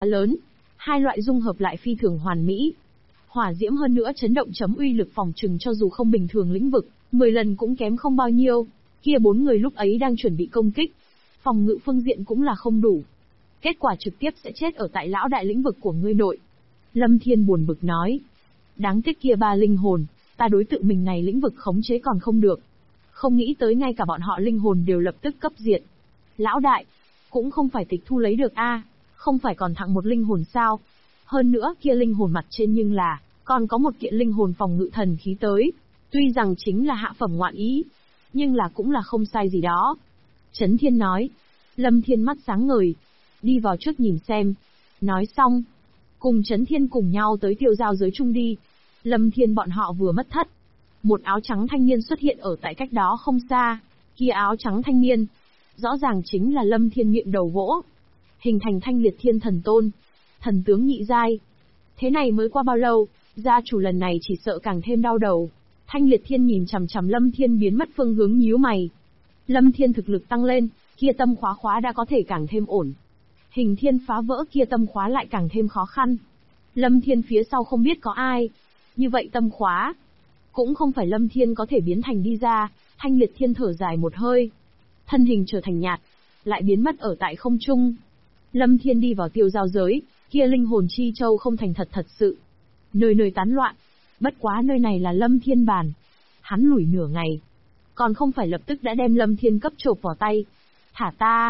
lớn. Hai loại dung hợp lại phi thường hoàn mỹ. Hỏa diễm hơn nữa chấn động chấm uy lực phòng trừng cho dù không bình thường lĩnh vực, 10 lần cũng kém không bao nhiêu. Kia 4 người lúc ấy đang chuẩn bị công kích. Phòng ngự phương diện cũng là không đủ. Kết quả trực tiếp sẽ chết ở tại lão đại lĩnh vực của ngươi nội. Lâm Thiên buồn bực nói. Đáng tiếc kia 3 linh hồn, ta đối tượng mình này lĩnh vực khống chế còn không được. Không nghĩ tới ngay cả bọn họ linh hồn đều lập tức cấp diệt. Lão đại, cũng không phải tịch thu lấy được a, không phải còn thặng một linh hồn sao? Hơn nữa kia linh hồn mặt trên nhưng là, còn có một kiện linh hồn phòng ngự thần khí tới. Tuy rằng chính là hạ phẩm ngoạn ý, nhưng là cũng là không sai gì đó. Chấn Thiên nói. Lâm Thiên mắt sáng ngời. Đi vào trước nhìn xem. Nói xong, cùng Chấn Thiên cùng nhau tới tiêu giao giới chung đi. Lâm Thiên bọn họ vừa mất thất. Một áo trắng thanh niên xuất hiện ở tại cách đó không xa. Kia áo trắng thanh niên, rõ ràng chính là Lâm Thiên miệng đầu gỗ. Hình thành Thanh Liệt Thiên Thần Tôn. Thần tướng nhị giai. Thế này mới qua bao lâu, gia chủ lần này chỉ sợ càng thêm đau đầu. Thanh Liệt Thiên nhìn chằm chằm Lâm Thiên biến mất phương hướng nhíu mày. Lâm Thiên thực lực tăng lên, kia tâm khóa đã có thể càng thêm ổn. Hình thiên phá vỡ kia tâm khóa lại càng thêm khó khăn. Lâm Thiên phía sau không biết có ai. Như vậy tâm khóa cũng không phải Lâm Thiên có thể biến thành đi ra. Thanh Liệt Thiên thở dài một hơi. Thân hình trở thành nhạt, lại biến mất ở tại không trung. Lâm Thiên đi vào tiêu giao giới, kia linh hồn chi châu không thành thật sự. Nơi nơi tán loạn. Bất quá nơi này là Lâm Thiên bàn. Hắn lủi nửa ngày, còn không phải lập tức đã đem Lâm Thiên cấp chộp vào tay. Thả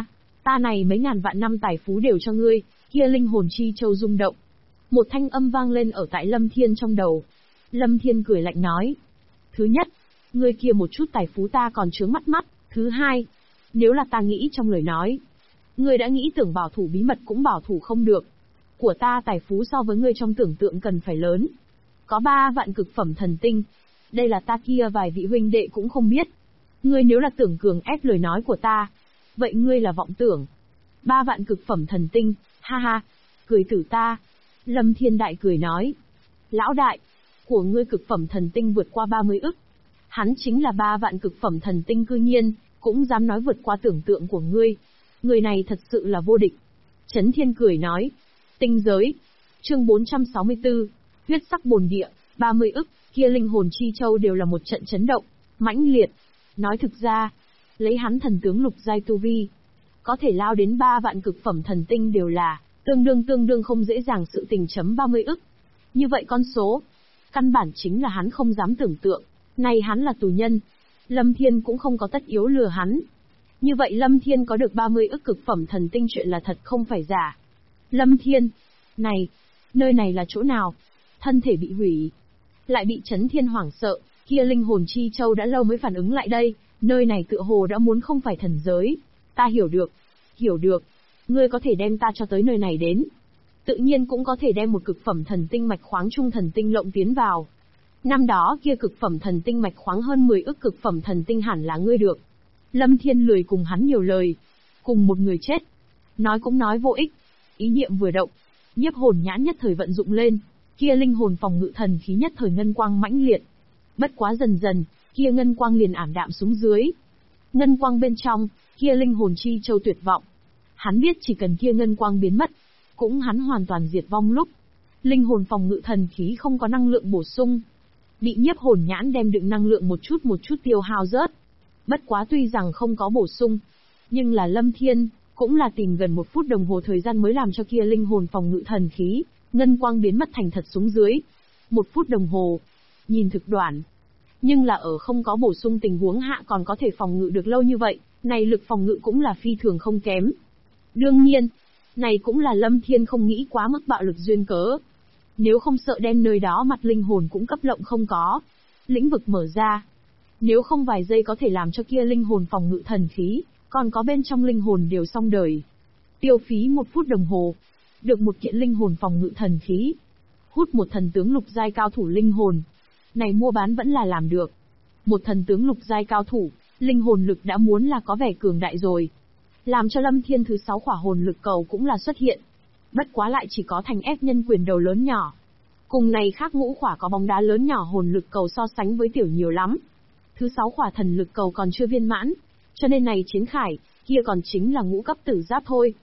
ta này mấy ngàn vạn năm tài phú đều cho ngươi. Kia linh hồn chi châu rung động. Một thanh âm vang lên ở tại Lâm Thiên trong đầu. Lâm Thiên cười lạnh nói. Thứ nhất, ngươi kia một chút tài phú ta còn chướng mắt. Thứ hai, nếu là ta nghĩ trong lời nói, ngươi đã nghĩ tưởng bảo thủ bí mật cũng bảo thủ không được. Của ta tài phú so với ngươi trong tưởng tượng cần phải lớn. Có 3 vạn cực phẩm thần tinh. Đây là ta kia vài vị huynh đệ cũng không biết. Ngươi nếu là tưởng cường ép lời nói của ta, vậy ngươi là vọng tưởng. 3 vạn cực phẩm thần tinh, ha ha, cười tử ta. Lâm Thiên Đại cười nói. Lão đại, của ngươi cực phẩm thần tinh vượt qua 30 ức. Hắn chính là 3 vạn cực phẩm thần tinh cư nhiên, cũng dám nói vượt qua tưởng tượng của ngươi. Người này thật sự là vô địch. Chấn Thiên cười nói. Tinh giới. Chương 464. Huyết sắc bồn địa, 30 ức, kia linh hồn chi châu đều là một trận chấn động, mãnh liệt. Nói thực ra, lấy hắn thần tướng lục giai tu vi, có thể lao đến 3 vạn cực phẩm thần tinh đều là tương đương không dễ dàng sự tình chấm 30 ức. Như vậy con số, căn bản chính là hắn không dám tưởng tượng. Này hắn là tù nhân, Lâm Thiên cũng không có tất yếu lừa hắn. Như vậy Lâm Thiên có được 30 ức cực phẩm thần tinh chuyện là thật không phải giả. Lâm Thiên, này, nơi này là chỗ nào? Thân thể bị hủy, lại bị Chấn Thiên hoảng sợ, kia linh hồn chi châu đã lâu mới phản ứng lại đây, nơi này tựa hồ đã muốn không phải thần giới. Ta hiểu được, ngươi có thể đem ta cho tới nơi này đến. Tự nhiên cũng có thể đem một cực phẩm thần tinh mạch khoáng trung thần tinh lộng tiến vào. Năm đó kia cực phẩm thần tinh mạch khoáng hơn 10 ức cực phẩm thần tinh hẳn là ngươi được. Lâm Thiên lười cùng hắn nhiều lời, cùng một người chết. Nói cũng nói vô ích, ý niệm vừa động, nhiếp hồn nhãn nhất thời vận dụng lên. Kia linh hồn phòng ngự thần khí nhất thời ngân quang mãnh liệt. Bất quá dần dần, kia ngân quang liền ảm đạm xuống dưới. Ngân quang bên trong, kia linh hồn chi châu tuyệt vọng. Hắn biết chỉ cần kia ngân quang biến mất, cũng hắn hoàn toàn diệt vong lúc. Linh hồn phòng ngự thần khí không có năng lượng bổ sung. Bị nhiếp hồn nhãn đem đựng năng lượng một chút tiêu hao rớt. Bất quá tuy rằng không có bổ sung, nhưng là Lâm Thiên, cũng là tìm gần 1 phút đồng hồ thời gian mới làm cho kia linh hồn phòng ngự thần khí, ngân quang biến mất thành thật xuống dưới. 1 phút đồng hồ, nhìn thực đoạn. Nhưng là ở không có bổ sung tình huống hạ còn có thể phòng ngự được lâu như vậy, này lực phòng ngự cũng là phi thường không kém. Đương nhiên, này cũng là Lâm Thiên không nghĩ quá mức bạo lực duyên cớ. Nếu không sợ đem nơi đó mặt linh hồn cũng cấp lộng không có. Lĩnh vực mở ra. Nếu không vài giây có thể làm cho kia linh hồn phòng ngự thần khí, còn có bên trong linh hồn đều xong đời. Tiêu phí 1 phút đồng hồ, được một kiện linh hồn phòng ngự thần khí. Hút một thần tướng lục giai cao thủ linh hồn. Này mua bán vẫn là làm được. Một thần tướng lục giai cao thủ, linh hồn lực đã muốn là có vẻ cường đại rồi. Làm cho Lâm Thiên thứ 6 khỏa hồn lực cầu cũng là xuất hiện. Bất quá lại chỉ có thành ép nhân quyền đầu lớn nhỏ. Cùng này khác ngũ khỏa có bóng đá lớn nhỏ hồn lực cầu so sánh với tiểu nhiều lắm. Thứ 6 khỏa thần lực cầu còn chưa viên mãn, cho nên này chiến khải, kia còn chính là ngũ cấp tử giáp thôi.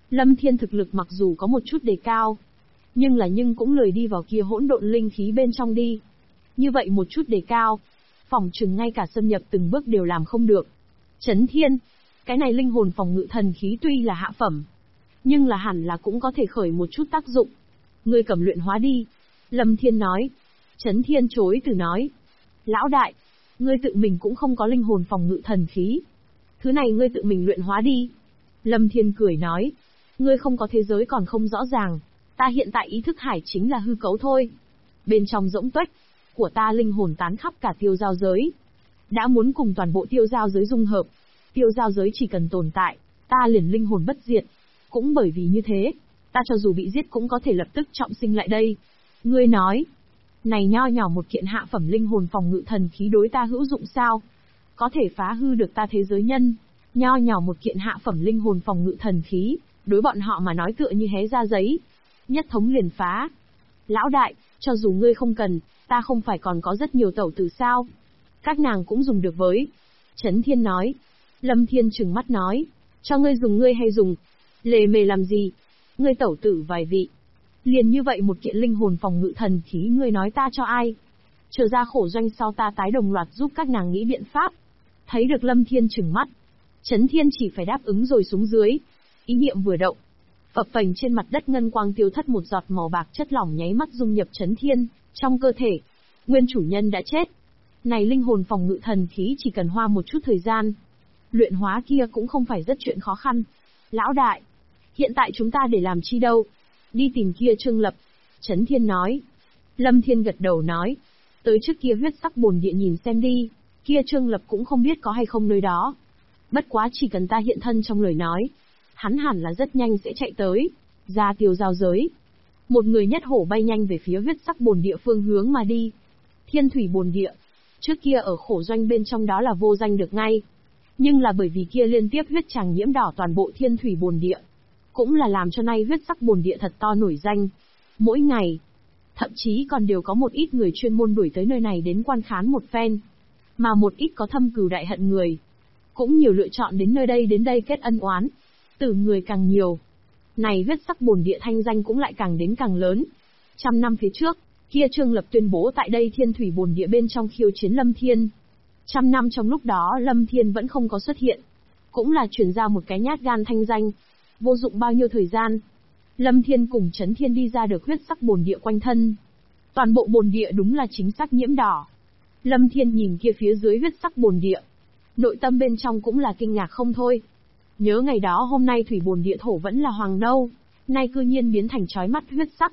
Lâm Thiên thực lực mặc dù có một chút đề cao, nhưng cũng lười đi vào kia hỗn độn linh khí bên trong đi. Như vậy một chút đề cao, phỏng chừng ngay cả xâm nhập từng bước đều làm không được. Chấn Thiên, cái này linh hồn phòng ngự thần khí tuy là hạ phẩm, nhưng là hẳn là cũng có thể khởi một chút tác dụng. Ngươi cầm luyện hóa đi. Lâm Thiên nói. Chấn Thiên chối từ nói. Lão đại, ngươi tự mình cũng không có linh hồn phòng ngự thần khí. Thứ này ngươi tự mình luyện hóa đi. Lâm Thiên cười nói. Ngươi không có thế giới còn không rõ ràng. Ta hiện tại ý thức hải chính là hư cấu thôi. Bên trong rỗng tuếch của ta linh hồn tán khắp cả tiêu giao giới. Đã muốn cùng toàn bộ tiêu giao giới dung hợp. Tiêu giao giới chỉ cần tồn tại, ta liền linh hồn bất diệt. Cũng bởi vì như thế, ta cho dù bị giết cũng có thể lập tức trọng sinh lại đây. Ngươi nói, này nho nhỏ một kiện hạ phẩm linh hồn phòng ngự thần khí đối ta hữu dụng sao? Có thể phá hư được ta thế giới nhân. Nho nhỏ một kiện hạ phẩm linh hồn phòng ngự thần khí, đối bọn họ mà nói tựa như hé ra giấy. Nhất thống liền phá. Lão đại, cho dù ngươi không cần, ta không phải còn có rất nhiều tẩu tử sao? Các nàng cũng dùng được với. Chấn Thiên nói. Lâm Thiên trừng mắt nói. Cho ngươi dùng ngươi hay dùng. Lề mề làm gì? Ngươi tẩu tử vài vị. Liền như vậy một kiện linh hồn phòng ngự thần khí ngươi nói ta cho ai? Trở ra khổ doanh sau ta tái đồng loạt giúp các nàng nghĩ biện pháp. Thấy được Lâm Thiên trừng mắt. Chấn Thiên chỉ phải đáp ứng rồi xuống dưới. Ý niệm vừa động. Phập phềnh trên mặt đất ngân quang tiêu thất một giọt màu bạc chất lỏng nháy mắt dung nhập Chấn Thiên, trong cơ thể. Nguyên chủ nhân đã chết. Này linh hồn phòng ngự thần khí chỉ cần hoa một chút thời gian. Luyện hóa kia cũng không phải rất chuyện khó khăn. Lão đại, hiện tại chúng ta để làm chi đâu? Đi tìm kia Trương Lập. Chấn Thiên nói. Lâm Thiên gật đầu nói. Tới trước kia huyết sắc bồn địa nhìn xem đi. Kia Trương Lập cũng không biết có hay không nơi đó. Bất quá chỉ cần ta hiện thân trong lời nói, hắn hẳn là rất nhanh sẽ chạy tới. Ra tiêu giao giới. Một người nhất hổ bay nhanh về phía huyết sắc bồn địa phương hướng mà đi. Thiên thủy bồn địa. Trước kia ở khổ doanh bên trong đó là vô danh được ngay. Nhưng là bởi vì kia liên tiếp huyết tràng nhiễm đỏ toàn bộ thiên thủy bồn địa. Cũng là làm cho nay huyết sắc bồn địa thật to nổi danh. Mỗi ngày, thậm chí còn đều có một ít người chuyên môn đuổi tới nơi này đến quan khán một phen. Mà một ít có thâm cừu đại hận người, cũng nhiều lựa chọn đến đây kết ân oán. Tử người càng nhiều, này huyết sắc bồn địa thanh danh cũng lại càng đến càng lớn. 100 năm phía trước, kia Trương Lập tuyên bố tại đây thiên thủy bồn địa bên trong khiêu chiến Lâm Thiên. 100 năm trong lúc đó Lâm Thiên vẫn không có xuất hiện. Cũng là truyền ra một cái nhát gan thanh danh. Vô dụng bao nhiêu thời gian, Lâm Thiên cùng Chấn Thiên đi ra được huyết sắc bồn địa quanh thân. Toàn bộ bồn địa đúng là chính xác nhiễm đỏ. Lâm Thiên nhìn kia phía dưới huyết sắc bồn địa, nội tâm bên trong cũng là kinh ngạc không thôi. Nhớ ngày đó hôm nay thủy bồn địa thổ vẫn là hoàng đâu, nay cư nhiên biến thành chói mắt huyết sắc.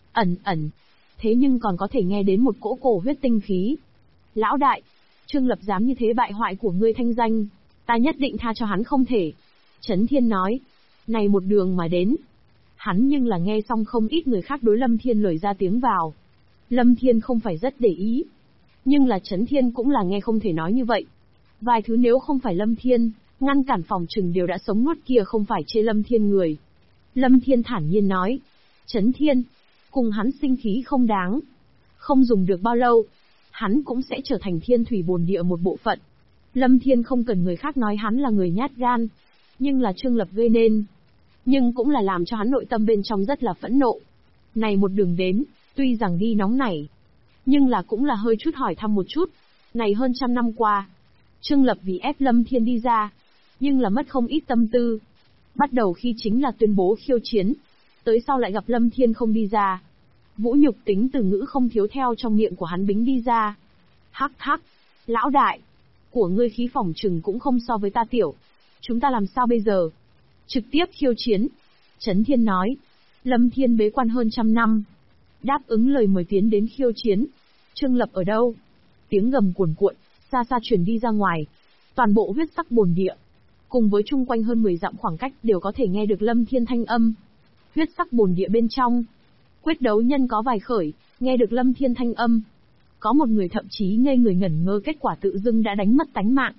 Ẩn, thế nhưng còn có thể nghe đến một cỗ cổ huyết tinh khí. Lão đại, Trương Lập dám như thế bại hoại của ngươi thanh danh, ta nhất định tha cho hắn không thể. Chấn Thiên nói. Này một đường mà đến, hắn nhưng là nghe xong không ít người khác đối Lâm Thiên lời ra tiếng vào. Lâm Thiên không phải rất để ý, nhưng là Chấn Thiên cũng là nghe không thể nói như vậy. Vài thứ nếu không phải Lâm Thiên ngăn cản phòng trừng đều đã sống nuốt kia không phải chê Lâm Thiên người. Lâm Thiên thản nhiên nói. Chấn Thiên, cùng hắn sinh khí không đáng. Không dùng được bao lâu, hắn cũng sẽ trở thành thiên thủy bồn địa một bộ phận. Lâm Thiên không cần người khác nói hắn là người nhát gan, nhưng là Trương Lập gây nên. Nhưng cũng là làm cho hắn nội tâm bên trong rất là phẫn nộ. Này một đường đến, tuy rằng đi nóng nảy, nhưng là cũng là hơi chút hỏi thăm một chút. Này hơn 100 năm qua, Trương Lập vì ép Lâm Thiên đi ra, nhưng là mất không ít tâm tư. Bắt đầu khi chính là tuyên bố khiêu chiến, tới sau lại gặp Lâm Thiên không đi ra. Vũ nhục tính từ ngữ không thiếu theo trong miệng của hắn bính đi ra. Hắc, lão đại, của ngươi khí phỏng trừng cũng không so với ta tiểu. Chúng ta làm sao bây giờ? Trực tiếp khiêu chiến. Chấn Thiên nói. Lâm Thiên bế quan hơn 100 năm. Đáp ứng lời mời tiến đến khiêu chiến. Trương Lập ở đâu? Tiếng gầm cuồn cuộn, xa xa truyền đi ra ngoài. Toàn bộ huyết sắc bồn địa, cùng với chung quanh hơn 10 dặm khoảng cách đều có thể nghe được Lâm Thiên thanh âm. Huyết sắc bồn địa bên trong, quyết đấu nhân có vài khởi, nghe được Lâm Thiên thanh âm. Có một người thậm chí ngây người ngẩn ngơ kết quả tự dưng đã đánh mất tánh mạng.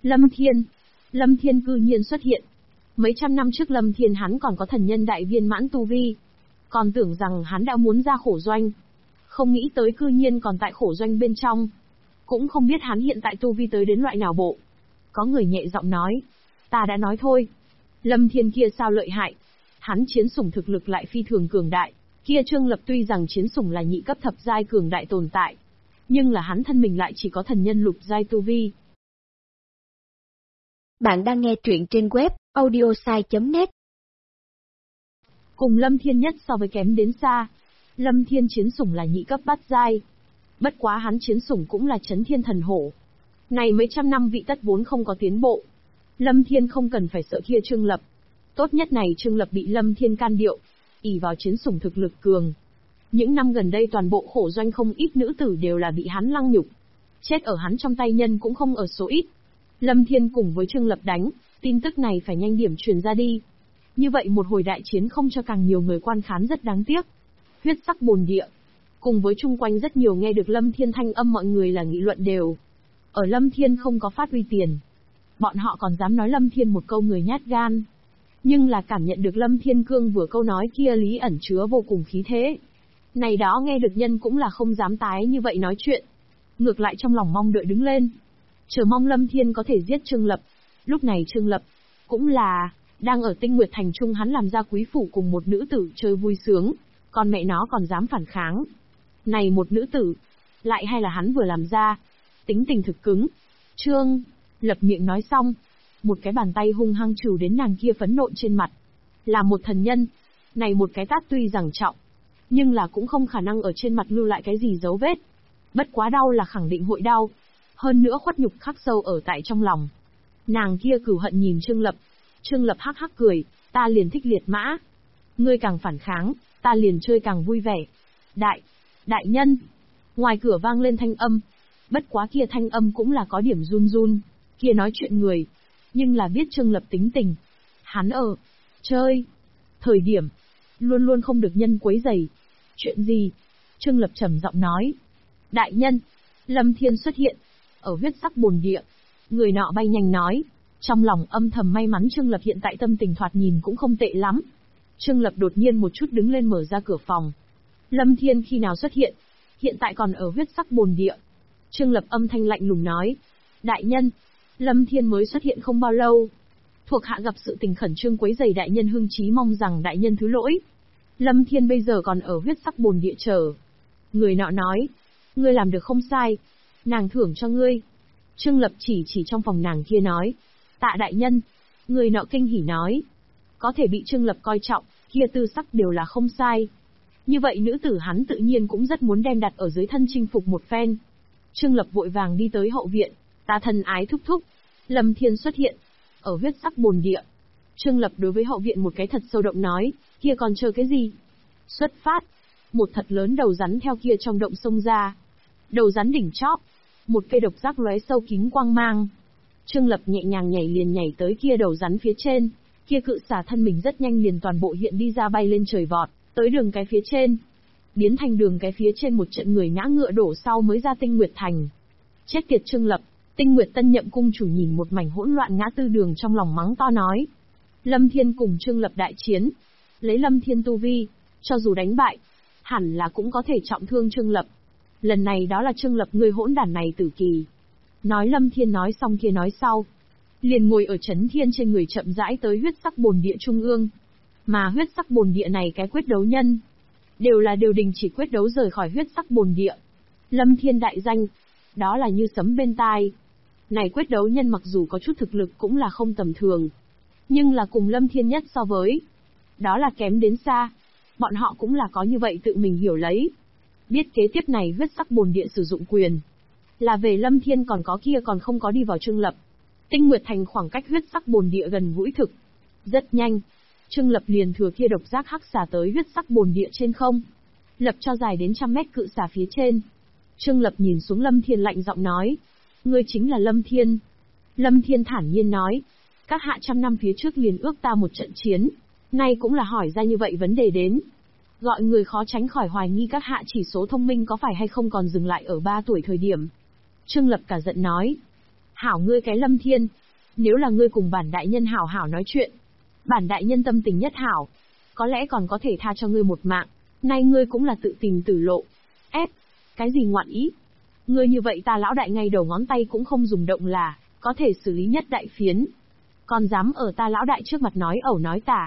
Lâm Thiên cư nhiên xuất hiện. Mấy trăm năm trước Lâm Thiên hắn còn có thần nhân đại viên mãn tu vi. Còn tưởng rằng hắn đã muốn ra khổ doanh. Không nghĩ tới cư nhiên còn tại khổ doanh bên trong. Cũng không biết hắn hiện tại tu vi tới đến loại nào bộ. Có người nhẹ giọng nói. Ta đã nói thôi. Lâm Thiên kia sao lợi hại. Hắn chiến sủng thực lực lại phi thường cường đại, kia Trương Lập tuy rằng chiến sủng là nhị cấp thập giai cường đại tồn tại, nhưng là hắn thân mình lại chỉ có thần nhân lục giai tu vi. Bạn đang nghe truyện trên web audiosai.net. Cùng Lâm Thiên nhất so với kém đến xa. Lâm Thiên chiến sủng là nhị cấp bát giai. Bất quá hắn chiến sủng cũng là Chấn Thiên Thần Hổ. Này mấy trăm năm vị tất vốn không có tiến bộ. Lâm Thiên không cần phải sợ kia Trương Lập. Tốt nhất này Trương Lập bị Lâm Thiên can điệu, ỷ vào chiến sủng thực lực cường. Những năm gần đây toàn bộ khổ doanh không ít nữ tử đều là bị hắn lăng nhục. Chết ở hắn trong tay nhân cũng không ở số ít. Lâm Thiên cùng với Trương Lập đánh, tin tức này phải nhanh điểm truyền ra đi. Như vậy một hồi đại chiến không cho càng nhiều người quan khán rất đáng tiếc. Huyết sắc bồn địa. Cùng với chung quanh rất nhiều nghe được Lâm Thiên thanh âm mọi người là nghị luận đều. Ở Lâm Thiên không có phát uy tiền. Bọn họ còn dám nói Lâm Thiên một câu người nhát gan. Nhưng là cảm nhận được Lâm Thiên Cương vừa câu nói kia lý ẩn chứa vô cùng khí thế. Này đó nghe được nhân cũng là không dám tái như vậy nói chuyện. Ngược lại trong lòng mong đợi đứng lên. Chờ mong Lâm Thiên có thể giết Trương Lập. Lúc này Trương Lập, cũng là, đang ở Tinh Nguyệt Thành Trung hắn làm ra quý phủ cùng một nữ tử chơi vui sướng, còn mẹ nó còn dám phản kháng. Này một nữ tử, lại hay là hắn vừa làm ra, tính tình thực cứng. Trương Lập miệng nói xong, một cái bàn tay hung hăng trừ đến nàng kia phẫn nộ trên mặt. Là một thần nhân, này một cái tát tuy rằng trọng, nhưng là cũng không khả năng ở trên mặt lưu lại cái gì dấu vết. Bất quá đau là khẳng định hội đau, hơn nữa khuất nhục khắc sâu ở tại trong lòng. Nàng kia cửu hận nhìn Trương Lập. Trương Lập hắc hắc cười, ta liền thích liệt mã. Ngươi càng phản kháng, ta liền chơi càng vui vẻ. Đại nhân. Ngoài cửa vang lên thanh âm. Bất quá kia thanh âm cũng là có điểm run run. Kia nói chuyện người. Nhưng là biết Trương Lập tính tình. Hắn ở chơi thời điểm luôn luôn không được nhân quấy rầy. Chuyện gì? Trương Lập trầm giọng nói. Đại nhân. Lâm Thiên xuất hiện. Ở huyết sắc bồn địa. Người nọ bay nhanh nói. Trong lòng âm thầm may mắn Trương Lập hiện tại tâm tình thoạt nhìn cũng không tệ lắm. Trương Lập đột nhiên một chút đứng lên mở ra cửa phòng. Lâm Thiên khi nào xuất hiện? Hiện tại còn ở huyết sắc bồn địa. Trương Lập âm thanh lạnh lùng nói. Đại nhân. Lâm Thiên mới xuất hiện không bao lâu. Thuộc hạ gặp sự tình khẩn trương quấy rầy đại nhân hưng trí mong rằng đại nhân thứ lỗi. Lâm Thiên bây giờ còn ở huyết sắc bồn địa chờ. Người nọ nói. Ngươi làm được không sai. Nàng thưởng cho ngươi. Trương Lập chỉ trong phòng nàng kia nói. Tạ đại nhân. Người nọ kinh hỉ nói. Có thể bị Trương Lập coi trọng, kia tư sắc đều là không sai. Như vậy nữ tử hắn tự nhiên cũng rất muốn đem đặt ở dưới thân chinh phục một phen. Trương Lập vội vàng đi tới hậu viện. Ta thân ái thúc thúc. Lâm Thiên xuất hiện. Ở huyết sắc bồn địa. Trương Lập đối với hậu viện một cái thật sâu động nói. Kia còn chờ cái gì? Xuất phát. Một thật lớn đầu rắn theo kia trong động sông ra. Đầu rắn đỉnh chóp. Một cây độc giác lóe sâu kín quang mang. Trương Lập nhẹ nhàng nhảy tới kia đầu rắn phía trên. Kia cự xà thân mình rất nhanh liền toàn bộ hiện đi ra bay lên trời vọt, tới đường cái phía trên. Biến thành đường cái phía trên một trận người ngã ngựa đổ sau mới ra Tinh Nguyệt Thành. Chết tiệt Trương Lập, Tinh Nguyệt Tân nhậm cung chủ nhìn một mảnh hỗn loạn ngã tư đường trong lòng mắng to nói. Lâm Thiên cùng Trương Lập đại chiến. Lấy Lâm Thiên tu vi, cho dù đánh bại, hẳn là cũng có thể trọng thương Trương Lập. Lần này đó là Trương Lập người hỗn đản này tử kỳ. Nói Lâm Thiên nói xong kia nói sau. Liền ngồi ở Chấn Thiên trên người chậm rãi tới huyết sắc bồn địa trung ương. Mà huyết sắc bồn địa này cái quyết đấu nhân. Đều đình chỉ quyết đấu rời khỏi huyết sắc bồn địa. Lâm Thiên đại danh. Đó là như sấm bên tai. Này quyết đấu nhân mặc dù có chút thực lực cũng là không tầm thường. Nhưng là cùng Lâm Thiên nhất so với. Đó là kém đến xa. Bọn họ cũng là có như vậy tự mình hiểu lấy. Biết kế tiếp này huyết sắc bồn địa sử dụng quyền. Là về Lâm Thiên còn có kia còn không có đi vào Trương Lập. Tinh Nguyệt Thành khoảng cách huyết sắc bồn địa gần gũi thực. Rất nhanh. Trương Lập liền thừa kia độc giác hắc xà tới huyết sắc bồn địa trên không. Lập cho dài đến 100 mét cự xà phía trên. Trương Lập nhìn xuống Lâm Thiên lạnh giọng nói. Ngươi chính là Lâm Thiên. Lâm Thiên thản nhiên nói. Các hạ 100 năm phía trước liền ước ta một trận chiến. Nay cũng là hỏi ra như vậy vấn đề đến. Gọi người khó tránh khỏi hoài nghi các hạ chỉ số thông minh có phải hay không còn dừng lại ở 3 tuổi thời điểm. Trương Lập cả giận nói. Hảo ngươi cái Lâm Thiên. Nếu là ngươi cùng bản đại nhân hảo hảo nói chuyện. Bản đại nhân tâm tình nhất hảo. Có lẽ còn có thể tha cho ngươi một mạng. Nay ngươi cũng là tự tìm tử lộ. Ép. Cái gì ngoạn ý? Ngươi như vậy ta lão đại ngay đầu ngón tay cũng không dùng động là, có thể xử lý nhất đại phiến. Còn dám ở ta lão đại trước mặt nói ẩu nói tả.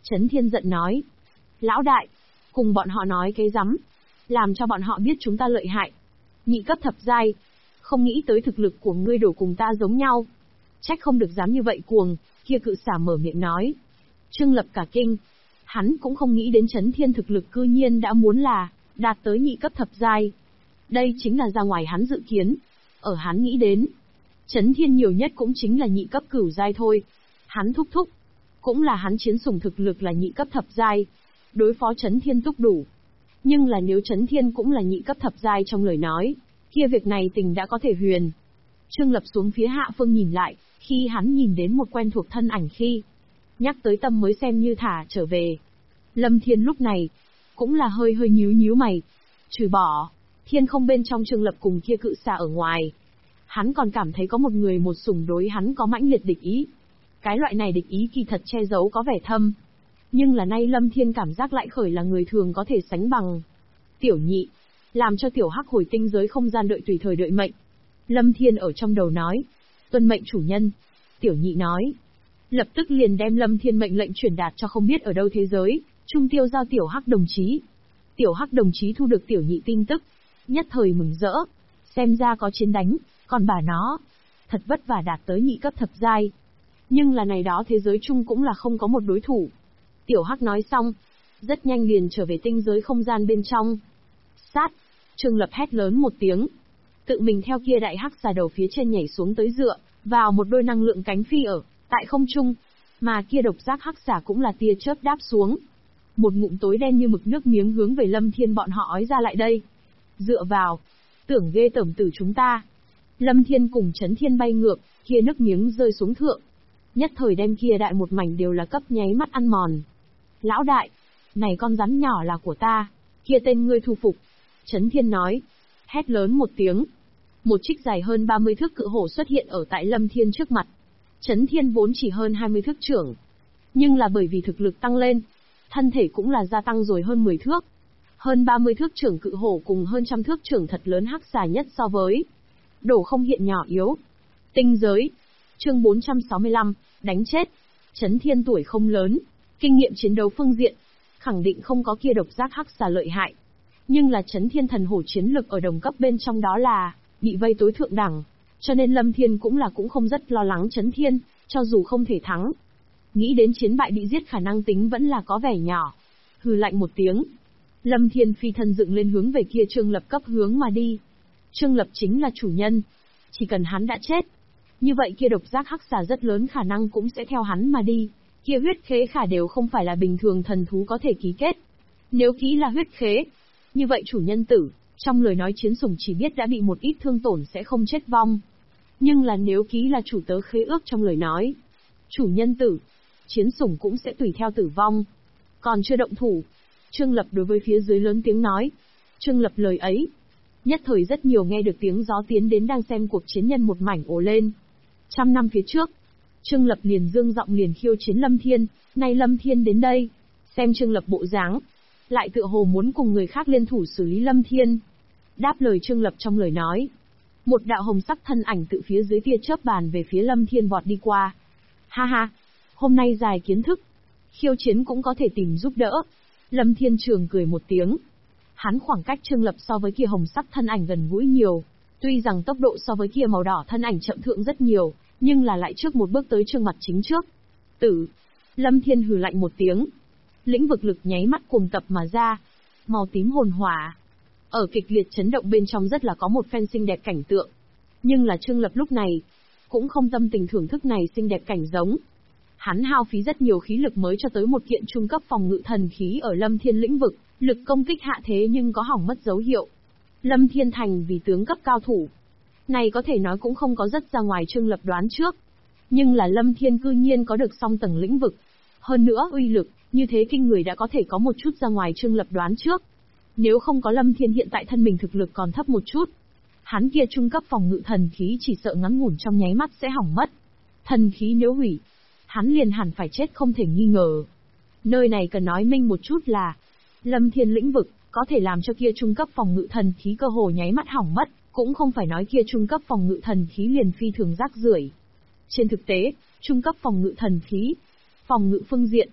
Chấn Thiên giận nói. Lão đại, cùng bọn họ nói cái rắm, làm cho bọn họ biết chúng ta lợi hại. Nhị cấp thập giai, không nghĩ tới thực lực của ngươi đổ cùng ta giống nhau. Trách không được dám như vậy cuồng, kia cự xả mở miệng nói. Trương Lập cả kinh, hắn cũng không nghĩ đến Chấn Thiên thực lực cư nhiên đã muốn là đạt tới nhị cấp thập giai. Đây chính là ra ngoài hắn dự kiến. Ở hắn nghĩ đến, Chấn Thiên nhiều nhất cũng chính là nhị cấp cửu giai thôi. Hắn thúc thúc, cũng là hắn chiến sủng thực lực là nhị cấp thập giai, đối phó Chấn Thiên túc đủ. Nhưng là nếu Chấn Thiên cũng là nhị cấp thập giai trong lời nói, kia việc này tình đã có thể huyền. Trương Lập xuống phía hạ phương nhìn lại, khi hắn nhìn đến một quen thuộc thân ảnh khi nhắc tới tâm mới xem như thả trở về. Lâm Thiên lúc này cũng là hơi nhíu mày, trừ bỏ thiên không bên trong Trương Lập cùng kia cự xà ở ngoài, hắn còn cảm thấy có một người một sủng đối hắn có mãnh liệt địch ý. Cái loại này địch ý kỳ thật che giấu có vẻ thâm, nhưng là nay Lâm Thiên cảm giác lại khởi là người thường có thể sánh bằng. Tiểu nhị, làm cho tiểu hắc hồi tinh giới không gian đợi tùy thời đợi mệnh. Lâm Thiên ở trong đầu nói, tuân mệnh chủ nhân. Tiểu nhị nói, lập tức liền đem Lâm Thiên mệnh lệnh truyền đạt cho không biết ở đâu thế giới, trung tiêu giao tiểu hắc đồng chí. Tiểu hắc đồng chí thu được tiểu nhị tin tức, nhất thời mừng rỡ, xem ra có chiến đánh, còn bà nó, thật vất vả đạt tới nhị cấp thập giai. Nhưng là này đó thế giới chung cũng là không có một đối thủ. Tiểu hắc nói xong, rất nhanh liền trở về tinh giới không gian bên trong. Sát, Trương Lập hét lớn một tiếng, tự mình theo kia đại hắc xà đầu phía trên nhảy xuống tới dựa vào một đôi năng lượng cánh phi ở tại không trung, mà kia độc giác hắc xà cũng là tia chớp đáp xuống. Một ngụm tối đen như mực nước miếng hướng về Lâm Thiên bọn họ ói ra lại đây. Dựa vào, tưởng ghê tởm tử chúng ta. Lâm Thiên cùng Chấn Thiên bay ngược, kia nước miếng rơi xuống thượng. Nhất thời đem kia đại một mảnh đều là cấp nháy mắt ăn mòn. Lão đại, này con rắn nhỏ là của ta, kia tên ngươi thu phục. Chấn Thiên nói, hét lớn một tiếng. Một trích dài hơn 30 thước cự hổ xuất hiện ở tại Lâm Thiên trước mặt. Chấn Thiên vốn chỉ hơn 20 thước trưởng, nhưng là bởi vì thực lực tăng lên, thân thể cũng là gia tăng rồi hơn 10 thước. Hơn 30 thước trưởng cự hổ cùng hơn trăm thước trưởng thật lớn hắc xà nhất so với đổ không hiện nhỏ yếu. Tinh giới, chương 465, đánh chết. Chấn Thiên tuổi không lớn, kinh nghiệm chiến đấu phương diện, khẳng định không có kia độc giác hắc xà lợi hại. Nhưng là Chấn Thiên thần hổ chiến lực ở đồng cấp bên trong đó là bị vây tối thượng đẳng, cho nên Lâm Thiên cũng không rất lo lắng Chấn Thiên, cho dù không thể thắng. Nghĩ đến chiến bại bị giết khả năng tính vẫn là có vẻ nhỏ. Hừ lạnh một tiếng, Lâm Thiên phi thân dựng lên hướng về kia Trương Lập cấp hướng mà đi. Trương Lập chính là chủ nhân, chỉ cần hắn đã chết, như vậy kia độc giác hắc xà rất lớn khả năng cũng sẽ theo hắn mà đi. Kia huyết khế khả đều không phải là bình thường thần thú có thể ký kết. Nếu ký là huyết khế, như vậy chủ nhân tử, trong lời nói chiến sủng chỉ biết đã bị một ít thương tổn sẽ không chết vong. Nhưng là nếu ký là chủ tớ khế ước trong lời nói, chủ nhân tử, chiến sủng cũng sẽ tùy theo tử vong. Còn chưa động thủ, Trương Lập đối với phía dưới lớn tiếng nói. Trương Lập lời ấy, nhất thời rất nhiều nghe được tiếng gió tiến đến đang xem cuộc chiến nhân một mảnh ồ lên. 100 năm phía trước, Trương Lập liền dương giọng liền khiêu chiến Lâm Thiên, nay Lâm Thiên đến đây, xem Trương Lập bộ dáng, lại tựa hồ muốn cùng người khác liên thủ xử lý Lâm Thiên. Đáp lời Trương Lập trong lời nói, một đạo hồng sắc thân ảnh tự phía dưới tia chớp bàn về phía Lâm Thiên vọt đi qua. Ha ha, hôm nay dài kiến thức, khiêu chiến cũng có thể tìm giúp đỡ. Lâm Thiên Trường cười một tiếng. Hắn khoảng cách Trương Lập so với kia hồng sắc thân ảnh gần gũi nhiều, tuy rằng tốc độ so với kia màu đỏ thân ảnh chậm thượng rất nhiều, nhưng là lại trước một bước tới Trương mặt chính trước. Tử. Lâm Thiên hừ lạnh một tiếng. Lĩnh vực lực nháy mắt cuồng tập mà ra. Màu tím hồn hỏa. Ở kịch liệt chấn động bên trong rất là có một phen xinh đẹp cảnh tượng. Nhưng là Trương Lập lúc này, cũng không tâm tình thưởng thức này xinh đẹp cảnh giống. Hắn hao phí rất nhiều khí lực mới cho tới một kiện trung cấp phòng ngự thần khí ở Lâm Thiên lĩnh vực, lực công kích hạ thế nhưng có hỏng mất dấu hiệu. Lâm Thiên thành vì tướng cấp cao thủ. Này có thể nói cũng không có rất ra ngoài Trương Lập đoán trước. Nhưng là Lâm Thiên cư nhiên có được song tầng lĩnh vực. Hơn nữa uy lực, như thế kinh người đã có thể có một chút ra ngoài Trương Lập đoán trước. Nếu không có Lâm Thiên hiện tại thân mình thực lực còn thấp một chút, hắn kia trung cấp phòng ngự thần khí chỉ sợ ngắn ngủn trong nháy mắt sẽ hỏng mất. Thần khí nếu hủy, hắn liền hẳn phải chết không thể nghi ngờ. Nơi này cần nói minh một chút là, Lâm Thiên lĩnh vực, có thể làm cho kia trung cấp phòng ngự thần khí cơ hồ nháy mắt hỏng mất, cũng không phải nói kia trung cấp phòng ngự thần khí liền phi thường rác rưởi. Trên thực tế, trung cấp phòng ngự thần khí, phòng ngự phương diện,